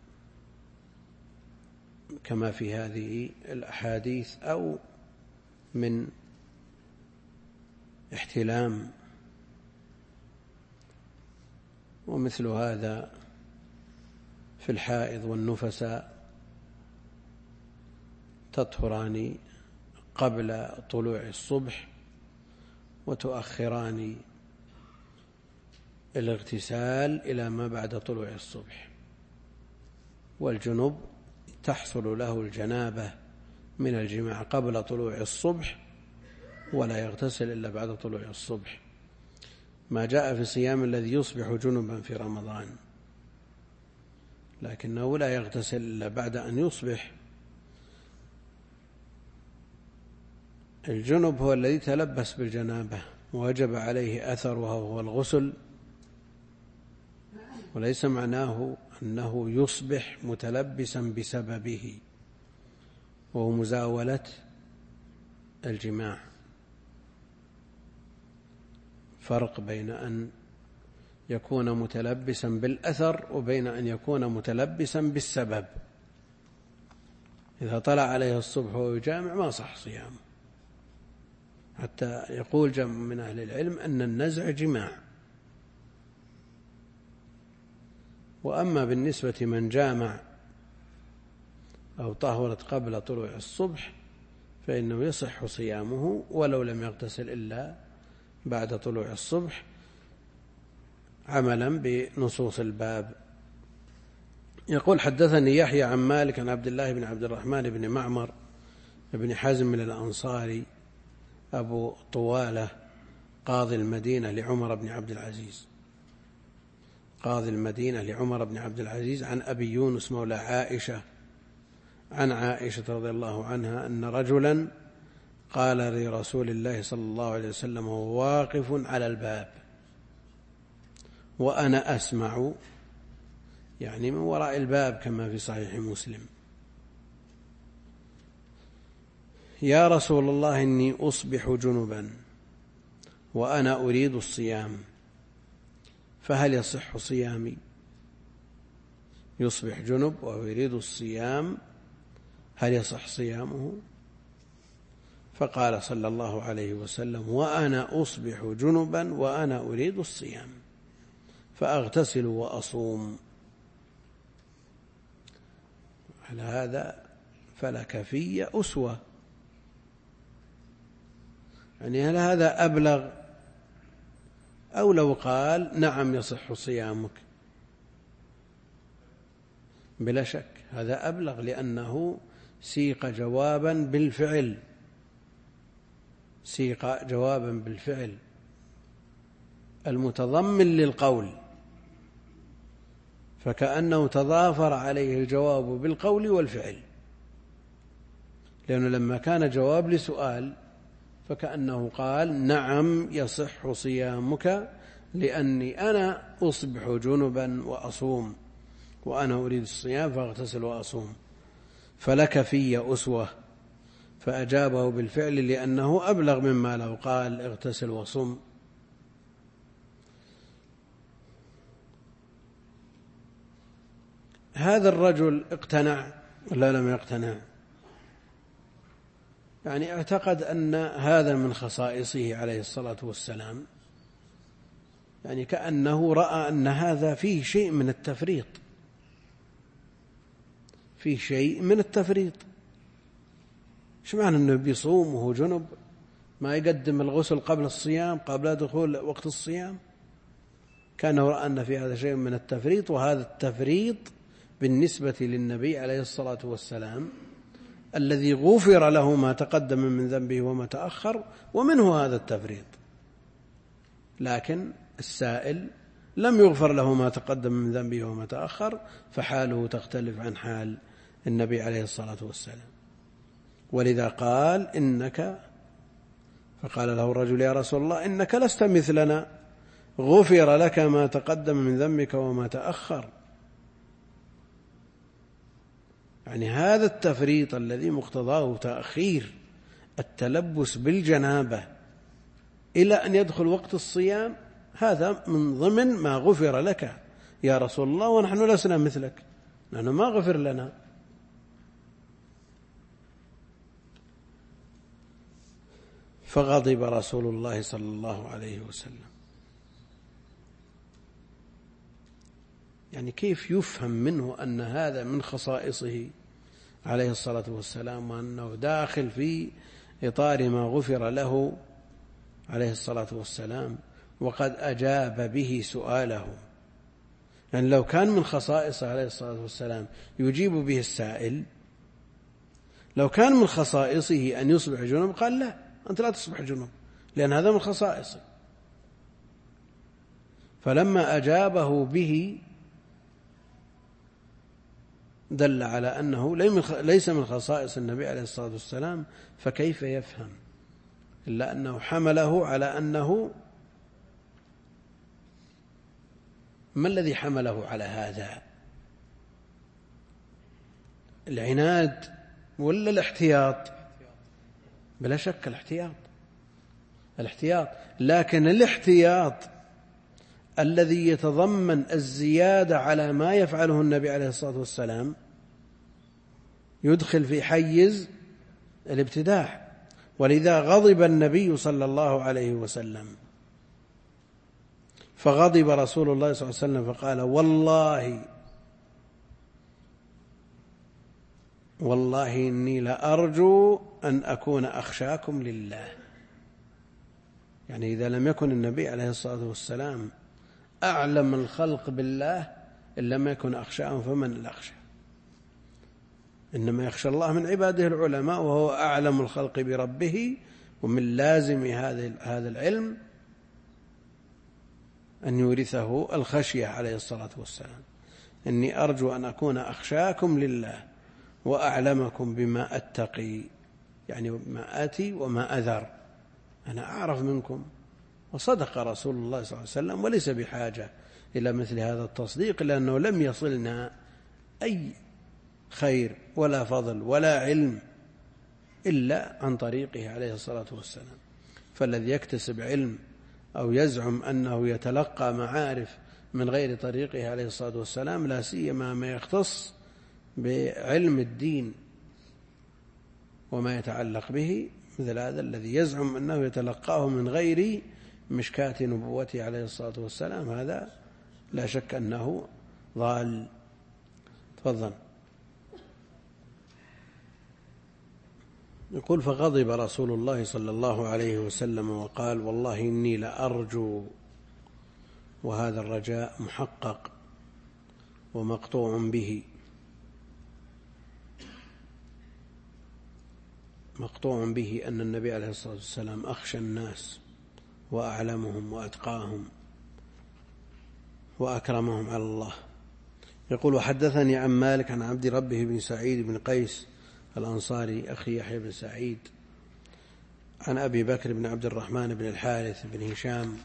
كما في هذه الأحاديث، أو من احتلام، ومثل هذا في الحائض والنفساء تطهران قبل طلوع الصبح وتؤخران الاغتسال إلى ما بعد طلوع الصبح. والجنب تحصل له الجنابة من الجماع قبل طلوع الصبح ولا يغتسل إلا بعد طلوع الصبح. ما جاء في صيام الذي يصبح جنبا في رمضان، لكنه لا يغتسل إلا بعد أن يصبح. الجنب هو الذي تلبس بالجنابة وجب عليه أثرها وهو الغسل، وليس معناه أنه يصبح متلبسا بسببه وهو مزاولة الجماع. فرق بين أن يكون متلبسا بالأثر وبين أن يكون متلبسا بالسبب. إذا طلع عليه الصبح ويجامع ما صح صيامه، حتى يقول جمع من أهل العلم أن النزع جماع. وأما بالنسبة من جامع أو طهرت قبل طلوع الصبح فإنه يصح صيامه ولو لم يغتسل إلا بعد طلوع الصبح، عملا بنصوص الباب. يقول: حدثني يحيى عن مالك عن عبد الله بن عبد الرحمن بن معمر بن حزم الأنصاري أبو طوالة قاضي المدينة لعمر بن عبد العزيز، قاضي المدينة لعمر بن عبد العزيز، عن أبي يونس مولى عائشة عن عائشة رضي الله عنها أن رجلا قال لرسول الله صلى الله عليه وسلم وهو واقف على الباب وأنا أسمع، يعني من وراء الباب كما في صحيح مسلم: يا رسول الله إني أصبح جنبا وأنا أريد الصيام فهل يصح صيامي؟ يصبح جنب ويريد الصيام، هل يصح صيامه؟ فقال صلى الله عليه وسلم: وأنا أصبح جنبا وأنا أريد الصيام فأغتسل وأصوم. على هذا فلك في أسوة، يعني هل هذا أبلغ أو لو قال نعم يصح صيامك؟ بلا شك هذا أبلغ، لأنه سيق جوابا بالفعل، سيق جوابا بالفعل المتضمن للقول، فكأنه تضافر عليه الجواب بالقول والفعل، لأنه لما كان جواب لسؤال فكأنه قال نعم يصح صيامك لأني أنا أصبح جنبا وأصوم وأنا أريد الصيام فأغتسل وأصوم، فلك في أسوة. فأجابه بالفعل لأنه أبلغ مما لو قال اغتسل وصم. هذا الرجل اقتنع ولا لم يقتنع؟ يعني اعتقد أن هذا من خصائصه عليه الصلاة والسلام، يعني كأنه رأى أن هذا فيه شيء من التفريط، فيه شيء من التفريط. ايش معنى أنه بيصوم وهو جنب؟ ما يقدم الغسل قبل الصيام، قبل دخول وقت الصيام؟ كان رأى أن في هذا شيء من التفريط، وهذا التفريط بالنسبة للنبي عليه الصلاة والسلام الذي غفر له ما تقدم من ذنبه وما تأخر، ومنه هذا التفريط. لكن السائل لم يغفر له ما تقدم من ذنبه وما تأخر، فحاله تختلف عن حال النبي عليه الصلاة والسلام. ولذا قال إنك، فقال له الرجل يا رسول الله إنك لست مثلنا، غفر لك ما تقدم من ذنبك وما تأخر. يعني هذا التفريط الذي مقتضاه تأخير التلبس بالجنابة إلى أن يدخل وقت الصيام، هذا من ضمن ما غفر لك يا رسول الله، ونحن لسنا مثلك، نحن ما غفر لنا. فغضب رسول الله صلى الله عليه وسلم. يعني كيف يفهم منه أن هذا من خصائصه عليه الصلاة والسلام، وأنه داخل في إطار ما غفر له عليه الصلاة والسلام، وقد أجاب به سؤاله. يعني لو كان من خصائصه عليه الصلاة والسلام يجيب به السائل، لو كان من خصائصه أن يصبح جنب قال لا، أنت لا تصبح جنب لأن هذا من خصائصه. فلما أجابه به دل على أنه ليس من خصائص النبي عليه الصلاة والسلام، فكيف يفهم؟ إلا أنه حمله على أنه، ما الذي حمله على هذا؟ العناد ولا الاحتياط؟ بلا شك الاحتياط، لكن الاحتياط الذي يتضمن الزيادة على ما يفعله النبي عليه الصلاة والسلام يدخل في حيز الابتداع. ولذا غضب النبي صلى الله عليه وسلم، فغضب رسول الله صلى الله عليه وسلم فقال: والله إني لأرجو أن أكون أخشاكم لله. يعني إذا لم يكن النبي عليه الصلاة والسلام أعلم الخلق بالله إن لم يكن أخشاهم فمن الأخشى؟ إنما يخشى الله من عباده العلماء، وهو أعلم الخلق بربه. ومن لازم هذا العلم أن يورثه الخشية عليه الصلاة والسلام. إني أرجو أن أكون أخشاكم لله وأعلمكم بما أتقي، يعني ما آتي وما أذر، أنا أعرف منكم. وصدق رسول الله صلى الله عليه وسلم، وليس بحاجة إلى مثل هذا التصديق، لأنه لم يصلنا أي خير ولا فضل ولا علم إلا عن طريقه عليه الصلاة والسلام. فالذي يكتسب علم أو يزعم أنه يتلقى معارف من غير طريقه عليه الصلاة والسلام، لا سيما ما يختص بعلم الدين وما يتعلق به، مثل هذا الذي يزعم أنه يتلقاه من غير مشكاة نبوته عليه الصلاة والسلام، هذا لا شك أنه ضال. تفضل. يقول: فغضب رسول الله صلى الله عليه وسلم وقال: والله إني لأرجو. وهذا الرجاء محقق ومقطوع به، أن النبي عليه الصلاة والسلام أخشى الناس وأعلمهم وأتقاهم وأكرمهم على الله. يقول: وحدثني عن مالك عن عبد ربه بن سعيد بن قيس الأنصاري أخي يحيى بن سعيد عن أبي بكر بن عبد الرحمن بن الحارث بن هشام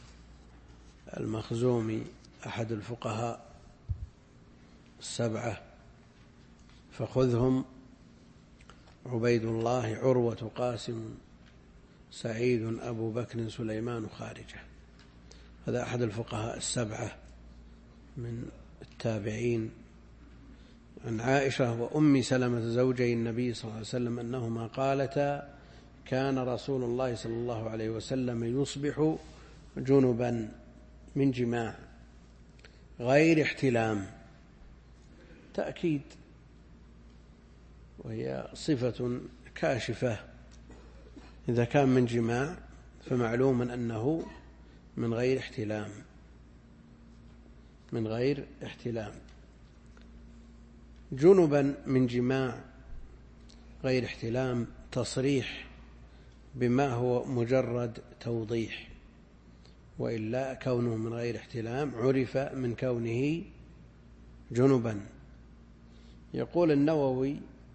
المخزومي أحد الفقهاء السبعة، فخذهم: عبيد الله، عروة، قاسم، سعيد، أبو بكر، سليمان، خارجة. هذا أحد الفقهاء السبعة من التابعين. عن عائشة وأم سلمة زوجي النبي صلى الله عليه وسلم أنهما قالتا: كان رسول الله صلى الله عليه وسلم يصبح جنبا من جماع غير احتلام. تأكيد، وهي صفة كاشفة. إذا كان من جماع فمعلوم أنه من غير احتلام. جنبا من جماع غير احتلام تصريح بما هو مجرد توضيح، وإلا كونه من غير احتلام عرف من كونه جنبا. يقول النووي: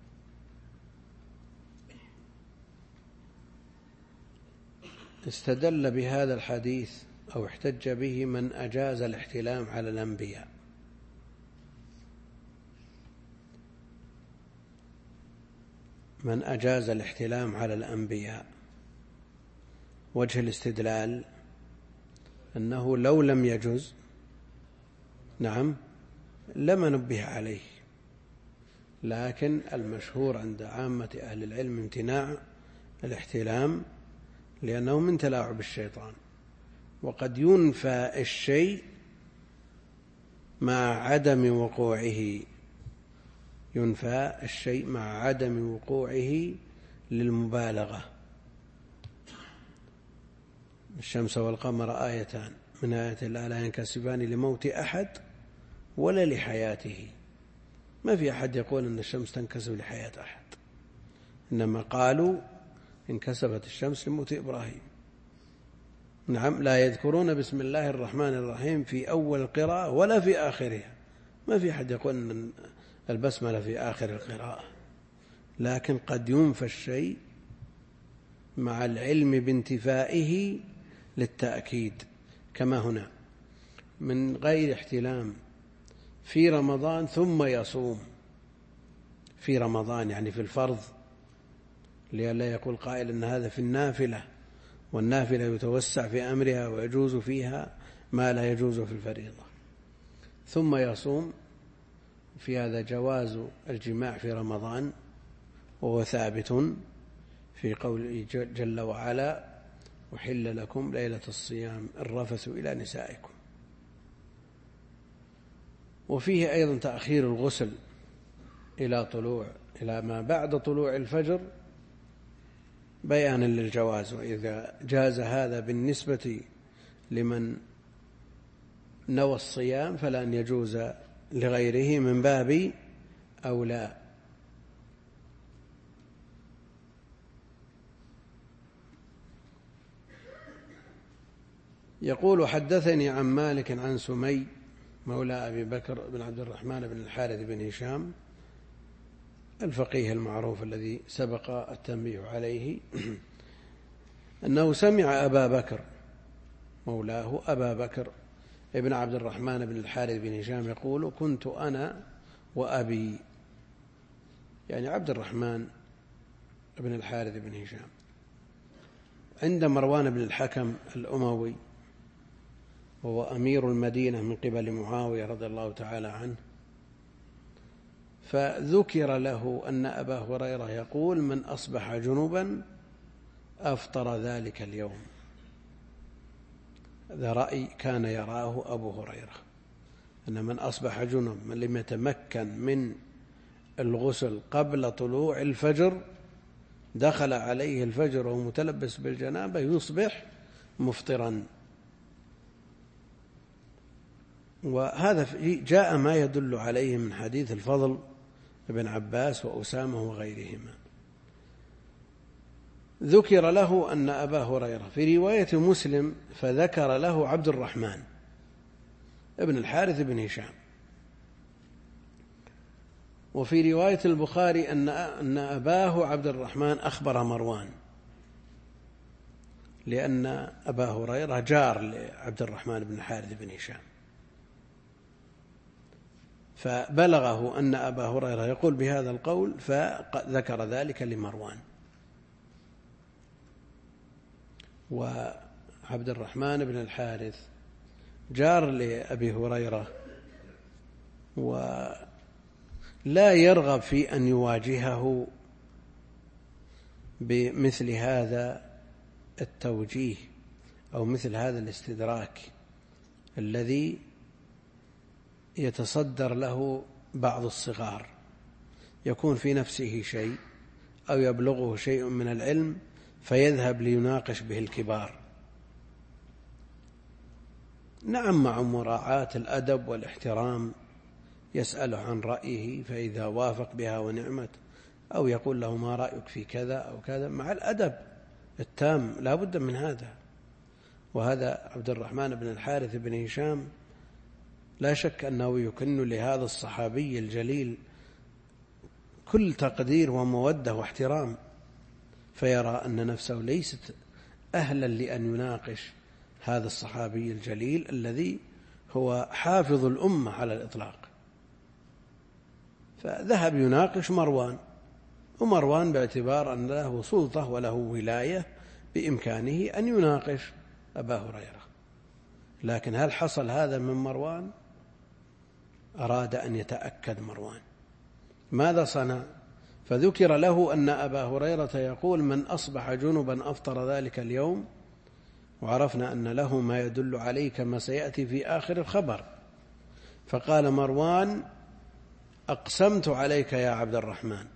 استدل بهذا الحديث أو احتج به من أجاز الاحتلام على الأنبياء. من أجاز الاحتلام على الأنبياء، وجه الاستدلال أنه لو لم يجز لما نبه عليه، لكن المشهور عند عامة أهل العلم امتناع الاحتلام، لأنه من تلاعب الشيطان. وقد ينفى الشيء مع عدم وقوعه، للمبالغة. الشمس والقمر آيتان من آيات الله لا ينكسفان لموت أحد ولا لحياته. ما في أحد يقول أن الشمس تنكسف لحياة أحد، إنما قالوا انكسفت الشمس لموت إبراهيم. لا يذكرون بسم الله الرحمن الرحيم في أول القراءة ولا في آخرها. ما في أحد يقول أن البسملة في آخر القراءة، لكن قد ينفى الشيء مع العلم بانتفائه للتأكيد كما هنا، من غير احتلام في رمضان ثم يصوم في رمضان، يعني في الفرض، لئلا يقول قائل أن هذا في النافلة، والنافلة يتوسع في أمرها ويجوز فيها ما لا يجوز في الفريضة، ثم يصوم. في هذا جواز الجماع في رمضان، وهو ثابت في قوله جل وعلا: أحل لكم ليلة الصيام الرفث إلى نسائكم. وفيه أيضا تأخير الغسل إلى ما بعد طلوع الفجر بيانا للجواز، وإذا جاز هذا بالنسبة لمن نوى الصيام فلن يجوز لغيره من باب أولى. يقول: حدثني عن مالك عن سمي مولى أبي بكر بن عبد الرحمن بن الحارث بن هشام الفقيه المعروف الذي سبق التنبيه عليه أنه سمع أبا بكر مولاه أبا بكر ابن عبد الرحمن بن الحارث بن هشام يقول: كنت أنا وأبي، يعني عبد الرحمن بن الحارث بن هشام، عند مروان بن الحكم الأموي، وهو أمير المدينة من قبل معاوية رضي الله تعالى عنه، فذكر له أن أبا هريرة يقول: من أصبح جنبا أفطر ذلك اليوم. هذا رأي كان يراه أبو هريرة، أن من أصبح جنب، من لم يتمكن من الغسل قبل طلوع الفجر، دخل عليه الفجر وهو متلبس بالجنابة، يصبح مفطرا. وهذا جاء ما يدل عليه من حديث الفضل بن عباس وأسامة وغيرهما. ذكر له أن أبا هريرة في رواية مسلم فذكر له عبد الرحمن ابن الحارث بن هشام، وفي رواية البخاري أن أباه عبد الرحمن أخبر مروان، لأن أبا هريرة جار لعبد الرحمن بن الحارث بن هشام، فبلغه أن أبا هريرة يقول بهذا القول، فذكر ذلك لمروان. وعبد الرحمن بن الحارث جار لأبي هريرة، ولا يرغب في أن يواجهه بمثل هذا التوجيه أو مثل هذا الاستدراك الذي يتصدر له بعض الصغار، يكون في نفسه شيء أو يبلغه شيء من العلم فيذهب ليناقش به الكبار. نعم، مع مراعاة الأدب والاحترام، يسأله عن رأيه، فإذا وافق بها ونعمت، أو يقول له ما رأيك في كذا أو كذا، مع الأدب التام، لا بد من هذا. وهذا عبد الرحمن بن الحارث بن هشام لا شك أنه يكن لهذا الصحابي الجليل كل تقدير ومودة واحترام، فيرى أن نفسه ليست أهلا لأن يناقش هذا الصحابي الجليل الذي هو حافظ الأمة على الإطلاق. فذهب يناقش مروان، ومروان باعتبار أن له سلطة وله ولاية بإمكانه أن يناقش أبا هريرة، لكن هل حصل هذا من مروان؟ أراد أن يتأكد مروان ماذا صنع، فذكر له أن أبا هريرة يقول: من أصبح جنبا أفطر ذلك اليوم، وعرفنا أن له ما يدل عليه كما سيأتي في آخر الخبر. فقال مروان: أقسمت عليك يا عبد الرحمن،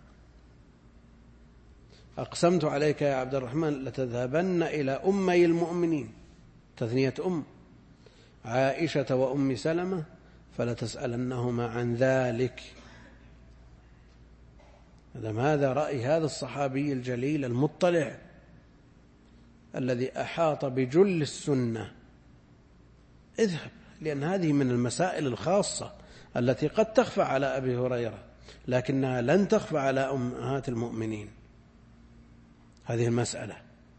أقسمت عليك يا عبد الرحمن لتذهبن إلى أمي المؤمنين، تثنية أم، عائشة وأم سلمة، فلتسألنهما عن ذلك. هذا رأي هذا الصحابي الجليل المطلع الذي أحاط بجل السنة، اذهب، لأن هذه من المسائل الخاصة التي قد تخفى على أبي هريرة، لكنها لن تخفى على أمهات المؤمنين. هذه المسألة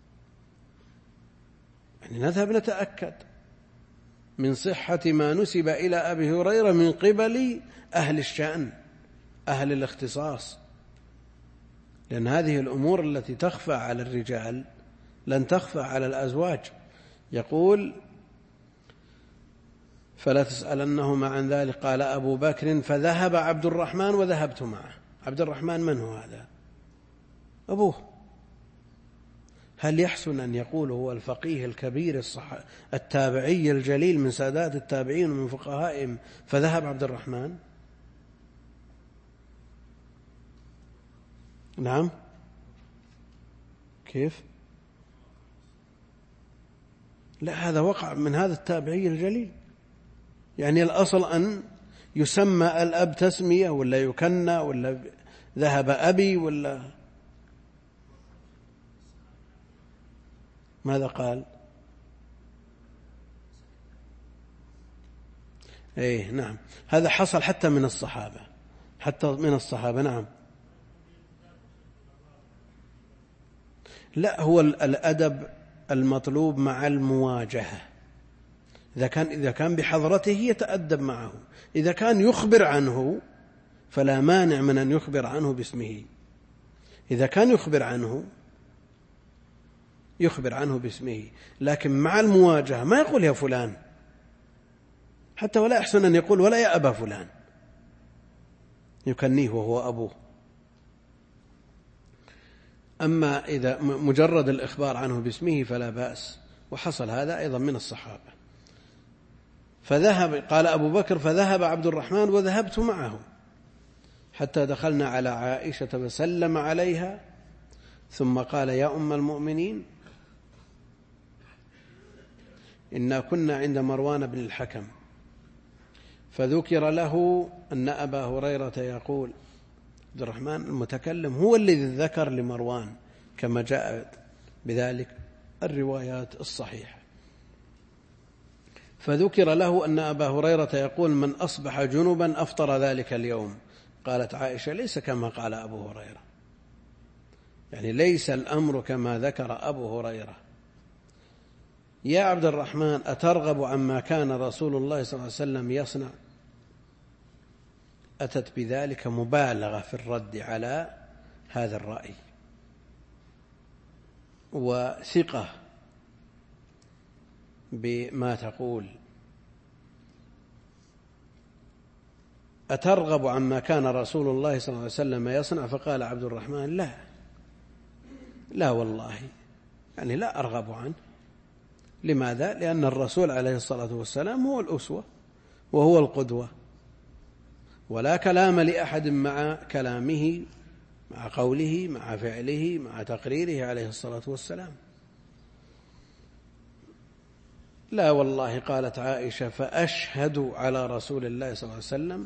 يعني نذهب نتأكد من صحة ما نسب إلى أبي هريرة من قبل أهل الشأن أهل الاختصاص، لأن هذه الأمور التي تخفى على الرجال لن تخفى على الأزواج. يقول فلا تسألنهما عن ذلك. قال أبو بكر فذهب عبد الرحمن وذهبت معه. عبد الرحمن من هو هذا؟ أبوه. هل يحسن أن يقول هو الفقيه الكبير التابعي الجليل من سادات التابعين ومن فقهائهم فذهب عبد الرحمن؟ نعم، كيف؟ لا، هذا وقع من هذا التابعي الجليل. يعني الأصل أن يسمى الأب تسمية ولا يكنى ولا ذهب أبي ولا ماذا قال؟ إيه نعم، هذا حصل حتى من الصحابة، حتى من الصحابة. نعم، لا، هو الأدب المطلوب مع المواجهة. إذا كان بحضرته يتأدب معه، إذا كان يخبر عنه فلا مانع من أن يخبر عنه باسمه. إذا كان يخبر عنه باسمه، لكن مع المواجهة ما يقول يا فلان، حتى ولا يحسن أن يقول ولا يا أبا فلان، يكنيه وهو أبوه. أما إذا مجرد الإخبار عنه باسمه فلا بأس، وحصل هذا أيضا من الصحابة. فذهب، قال أبو بكر فذهب عبد الرحمن وذهبت معه حتى دخلنا على عائشة فسلم عليها، ثم قال يا أم المؤمنين إنا كنا عند مروان بن الحكم فذكر له أن أبا هريرة يقول. عبد الرحمن المتكلم هو الذي ذكر لمروان كما جاء بذلك الروايات الصحيحة. فذكر له أن أبا هريرة يقول من أصبح جنبا أفطر ذلك اليوم. قالت عائشة ليس كما قال أبو هريرة، يعني ليس الأمر كما ذكر أبو هريرة. يا عبد الرحمن أترغب عما كان رسول الله صلى الله عليه وسلم يصنع؟ أتت بذلك مبالغة في الرد على هذا الرأي، وثقة بما تقول. أترغب عما كان رسول الله صلى الله عليه وسلم يصنع؟ فقال عبد الرحمن لا والله، يعني لا أرغب عنه. لماذا؟ لأن الرسول عليه الصلاة والسلام هو الأسوة وهو القدوة، ولا كلام لأحد مع كلامه، مع قوله، مع فعله، مع تقريره عليه الصلاة والسلام. لا والله، قالت عائشة فأشهد على رسول الله صلى الله عليه وسلم،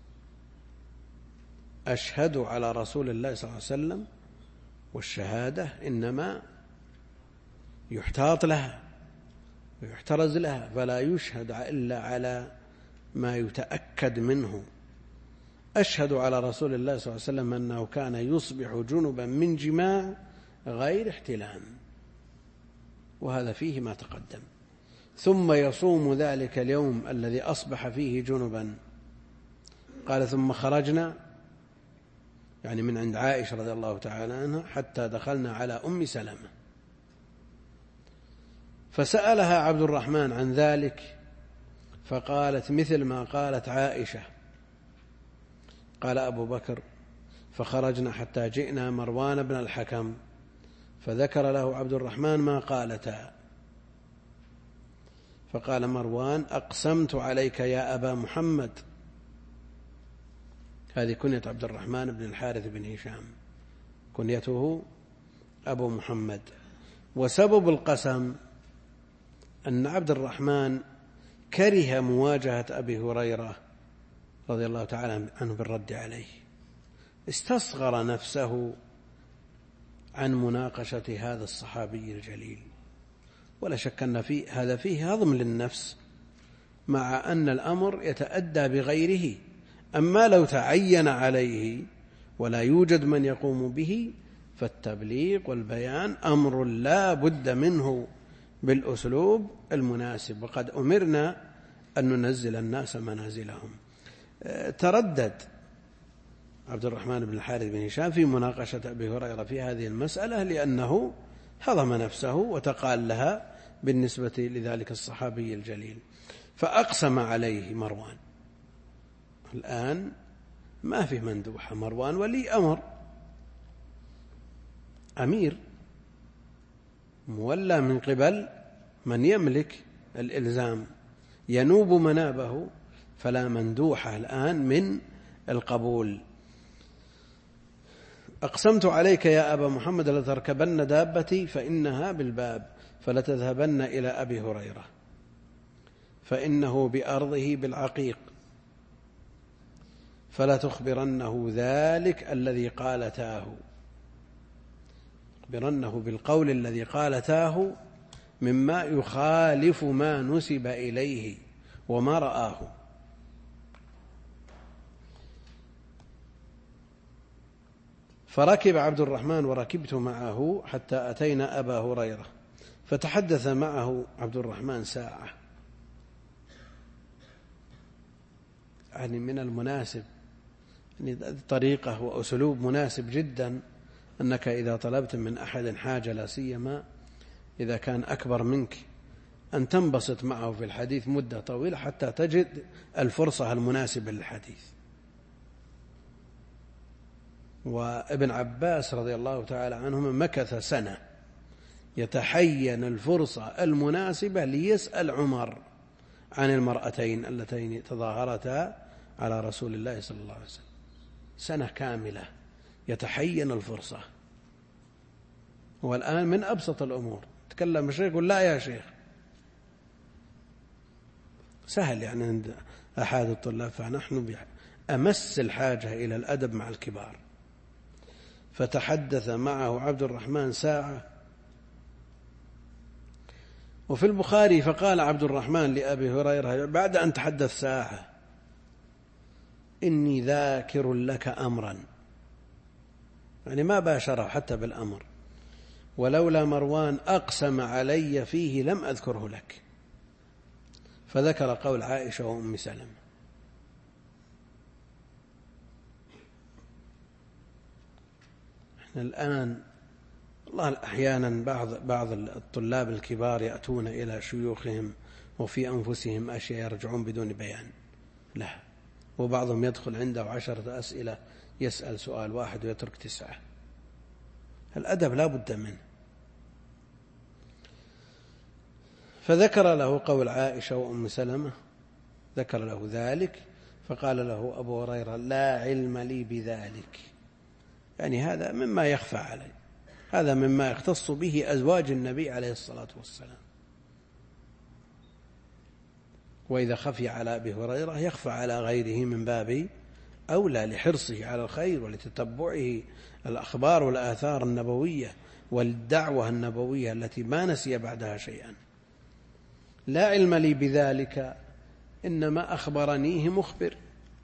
أشهد على رسول الله صلى الله عليه وسلم، والشهادة إنما يحتاط لها ويحترز لها، فلا يشهد إلا على ما يتأكد منه. أشهد على رسول الله صلى الله عليه وسلم أنه كان يصبح جنبا من جماع غير احتلام، وهذا فيه ما تقدم، ثم يصوم ذلك اليوم الذي أصبح فيه جنبا. قال ثم خرجنا، يعني من عند عائشة رضي الله تعالى عنها، حتى دخلنا على أم سلمة فسألها عبد الرحمن عن ذلك، فقالت مثل ما قالت عائشة. قال أبو بكر فخرجنا حتى جئنا مروان بن الحكم فذكر له عبد الرحمن ما قالتا، فقال مروان أقسمت عليك يا أبا محمد. هذه كنية عبد الرحمن بن الحارث بن هشام، كنيته أبو محمد. وسبب القسم أن عبد الرحمن كره مواجهة أبي هريرة رضي الله تعالى عنه بالرد عليه، استصغر نفسه عن مناقشة هذا الصحابي الجليل. ولا شك أن هذا فيه هضم للنفس، مع أن الأمر يتأدى بغيره. أما لو تعين عليه ولا يوجد من يقوم به، فالتبليغ والبيان أمر لا بد منه بالأسلوب المناسب. وقد أمرنا أن ننزل الناس منازلهم. تردد عبد الرحمن بن الحارث بن هشام في مناقشة أبي هريرة في هذه المسألة، لأنه هضم نفسه وتقال لها بالنسبة لذلك الصحابي الجليل، فأقسم عليه مروان. الآن ما في مندوحة، مروان ولي أمر، أمير مولى من قبل من يملك الإلزام، ينوب منابه، فلا مندوحة الآن من القبول. أقسمت عليك يا أبا محمد لتركبن دابتي فإنها بالباب فلتذهبن إلى أبي هريرة فإنه بأرضه بالعقيق فلا تخبرنه ذلك الذي قالتاه، أخبرنه بالقول الذي قالتاه مما يخالف ما نسب إليه وما رآه. فركب عبد الرحمن وركبت معه حتى أتينا أبا هريرة، فتحدث معه عبد الرحمن ساعة. يعني من المناسب، يعني طريقة وأسلوب مناسب جدا، أنك إذا طلبت من أحد حاجة لا سيما إذا كان أكبر منك أن تنبسط معه في الحديث مدة طويلة حتى تجد الفرصة المناسبة للحديث. وابن عباس رضي الله تعالى عنهما مكث سنة يتحين الفرصة المناسبة ليسأل عمر عن المرأتين اللتين تظاهرتا على رسول الله صلى الله عليه وسلم، سنة كاملة يتحين الفرصة. والآن من أبسط الأمور تكلم الشيخ يقول لا يا شيخ، سهل يعني عند أحد الطلاب. فنحن أمس الحاجة إلى الأدب مع الكبار. فتحدث معه عبد الرحمن ساعة. وفي البخاري فقال عبد الرحمن لأبي هريرة بعد أن تحدث ساعة: إني ذاكر لك أمرا، يعني ما باشره حتى بالأمر، ولولا مروان أقسم علي فيه لم أذكره لك. فذكر قول عائشة وأم سلمة. احنا الآن والله أحيانا بعض الطلاب الكبار يأتون إلى شيوخهم وفي أنفسهم أشياء يرجعون بدون بيان لا، وبعضهم يدخل عنده 10 أسئلة يسأل سؤال واحد ويترك 9. الأدب لا بد منه. فذكر له قول عائشة وأم سلمة، ذكر له ذلك، فقال له أبو هريرة: لا علم لي بذلك. يعني هذا مما يخفى علي، هذا مما يختص به أزواج النبي عليه الصلاة والسلام. وإذا خفي على أبي هريرة يخفى على غيره من باب أولى، لحرصه على الخير ولتتبعه الأخبار والآثار النبوية والدعوة النبوية التي ما نسي بعدها شيئا. لا علم لي بذلك إنما أخبرنيه مخبر.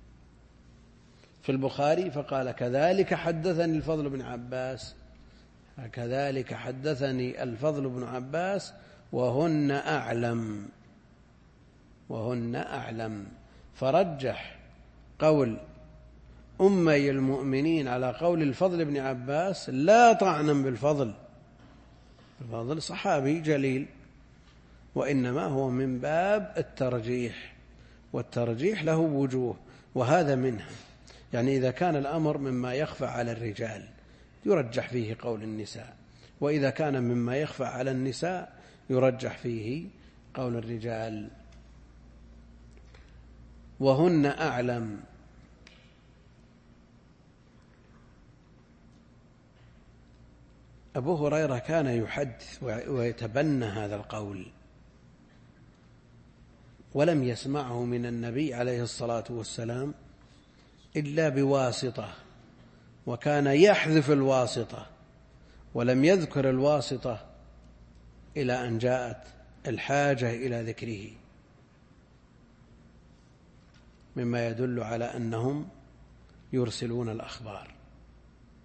في البخاري فقال: كذلك حدثني الفضل بن عباس، كذلك حدثني الفضل بن عباس وهن أعلم، وهن أعلم. فرجح قول أمي المؤمنين على قول الفضل بن عباس، لا طعنا بالفضل، الفضل صحابي جليل، وإنما هو من باب الترجيح، والترجيح له وجوه وهذا منها. يعني إذا كان الأمر مما يخفى على الرجال يرجح فيه قول النساء، وإذا كان مما يخفى على النساء يرجح فيه قول الرجال. وهن أعلم. أبو هريرة كان يحدث ويتبنى هذا القول، ولم يسمعه من النبي عليه الصلاة والسلام إلا بواسطة، وكان يحذف الواسطة ولم يذكر الواسطة إلى أن جاءت الحاجة إلى ذكره، مما يدل على أنهم يرسلون الأخبار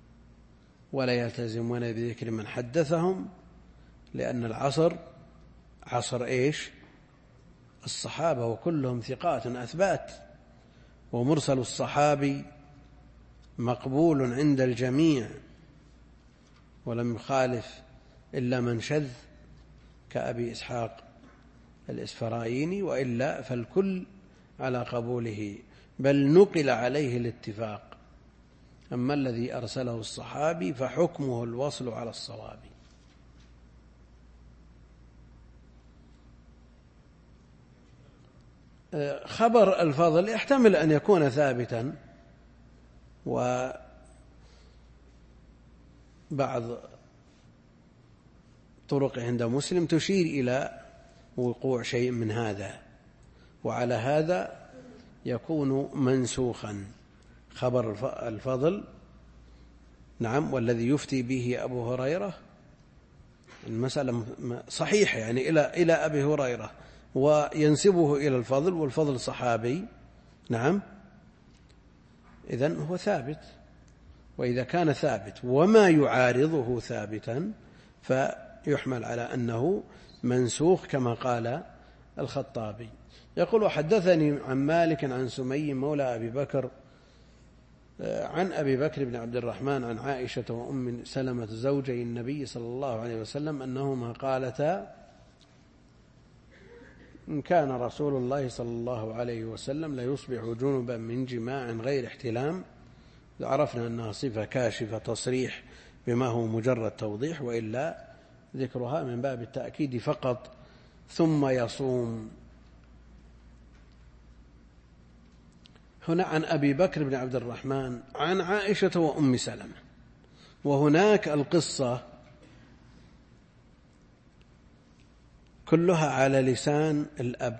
ولا يلتزمون بذكر من حدثهم، لأن العصر عصر إيش؟ الصحابة، وكلهم ثقات أثبات، ومرسل الصحابي مقبول عند الجميع ولم يخالف إلا من شذ كأبي إسحاق الإسفرايني، وإلا فالكل على قبوله، بل نقل عليه الاتفاق. أما الذي أرسله الصحابي فحكمه الوصل على الصواب. خبر الفضل يحتمل أن يكون ثابتا، وبعض طرقه عند مسلم تشير إلى وقوع شيء من هذا، وعلى هذا يكون منسوخا خبر الفضل. نعم، والذي يفتي به أبو هريرة المسألة صحيحة، يعني إلى أبي هريرة، وينسبه إلى الفضل، والفضل صحابي. نعم، إذن هو ثابت. وإذا كان ثابت وما يعارضه ثابتا فيحمل على أنه منسوخ كما قال الخطابي. يقول: حدثني عن مالك عن سمي مولى أبي بكر عن أبي بكر بن عبد الرحمن عن عائشة وأم سلمة زوجي النبي صلى الله عليه وسلم أنهما قالتا: إن كان رسول الله صلى الله عليه وسلم ليصبح جنبا من جماع غير احتلام. عرفنا أنها صفة كاشفة تصريح بما هو مجرد توضيح، وإلا ذكرها من باب التأكيد فقط. ثم يصوم. هنا عن أبي بكر بن عبد الرحمن عن عائشة وأم سلمة، وهناك القصة كلها على لسان الأب.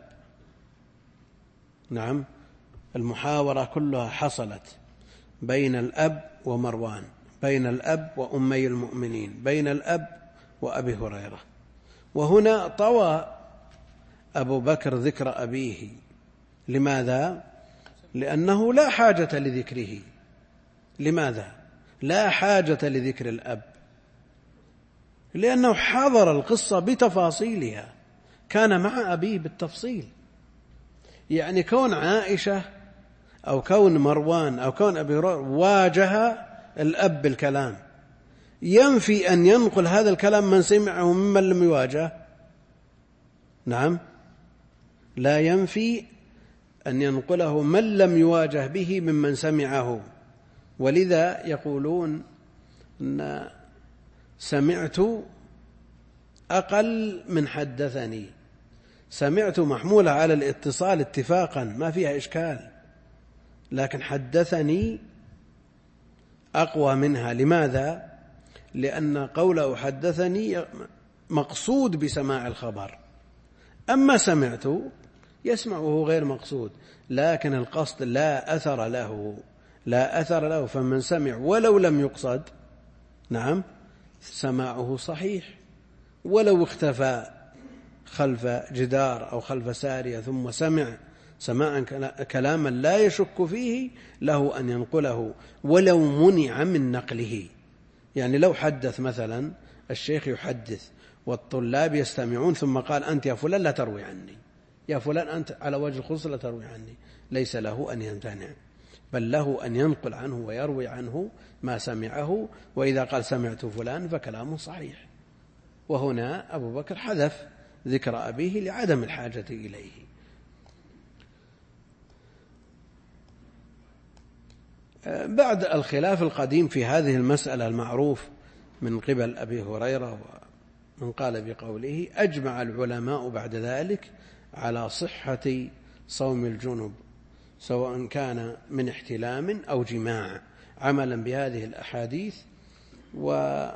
نعم، المحاورة كلها حصلت بين الأب ومروان، بين الأب وأمي المؤمنين، بين الأب وأبي هريرة. وهنا طوى أبو بكر ذكر أبيه. لماذا؟ لأنه لا حاجة لذكره. لماذا؟ لا حاجة لذكر الأب، لأنه حضر القصة بتفاصيلها، كان مع أبيه بالتفصيل. يعني كون عائشة أو كون مروان أو كون أبي هريرة واجه الأب بالكلام ينفي أن ينقل هذا الكلام من سمعه ممن لم يواجه. نعم، لا ينفي أن ينقله من لم يواجه به ممن سمعه. ولذا يقولون أن سمعت أقل من حدثني. سمعت محمولة على الاتصال اتفاقا ما فيها إشكال، لكن حدثني أقوى منها. لماذا؟ لأن قوله حدثني مقصود بسماع الخبر، أما سمعت يسمعه غير مقصود، لكن القصد لا أثر له، لا أثر له. فمن سمع ولو لم يقصد، نعم، سماعه صحيح. ولو اختفى خلف جدار أو خلف سارية ثم سمع سماعا كلاما لا يشك فيه، له أن ينقله ولو منع من نقله. يعني لو حدث مثلا الشيخ يحدث والطلاب يستمعون ثم قال: أنت يا فلان لا تروي عني، يا فلان أنت على وجه الخصوص لا تروي عني، ليس له أن يمتنع، بل له أن ينقل عنه ويروي عنه ما سمعه. وإذا قال سمعت فلان فكلامه صحيح. وهنا أبو بكر حذف ذكر أبيه لعدم الحاجة إليه. بعد الخلاف القديم في هذه المسألة المعروف من قبل أبي هريرة ومن قال بقوله، أجمع العلماء بعد ذلك على صحة صوم الجنب سواء كان من احتلام أو جماع، عملا بهذه الأحاديث. وهذا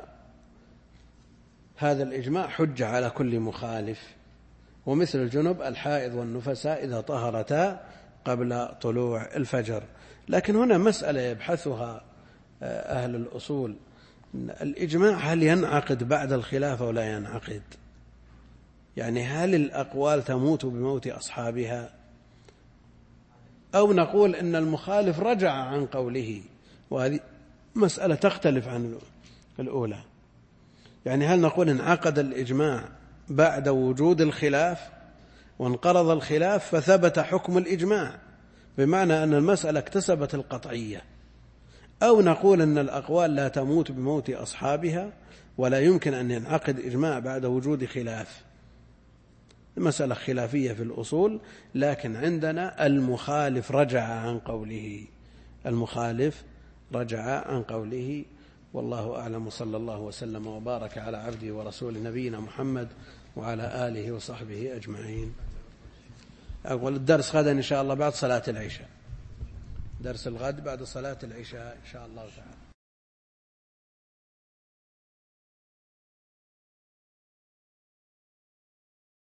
الإجماع حجة على كل مخالف. ومثل الجنب الحائض والنفساء إذا طهرتا قبل طلوع الفجر. لكن هنا مسألة يبحثها أهل الأصول: الإجماع هل ينعقد بعد الخلاف أو لا ينعقد؟ يعني هل الأقوال تموت بموت أصحابها، أو نقول إن المخالف رجع عن قوله؟ وهذه مسألة تختلف عن الأولى. يعني هل نقول انعقد الإجماع بعد وجود الخلاف وانقرض الخلاف فثبت حكم الإجماع، بمعنى أن المسألة اكتسبت القطعية، أو نقول أن الأقوال لا تموت بموت أصحابها ولا يمكن أن ينعقد إجماع بعد وجود خلاف. مسألة خلافية في الأصول، لكن عندنا المخالف رجع عن قوله، المخالف رجع عن قوله. والله أعلم، وصلى الله وسلم وبارك على عبده ورسول نبينا محمد وعلى آله وصحبه أجمعين. أقول الدرس غدا إن شاء الله بعد صلاة العشاء، درس الغد بعد صلاة العشاء إن شاء الله تعالى.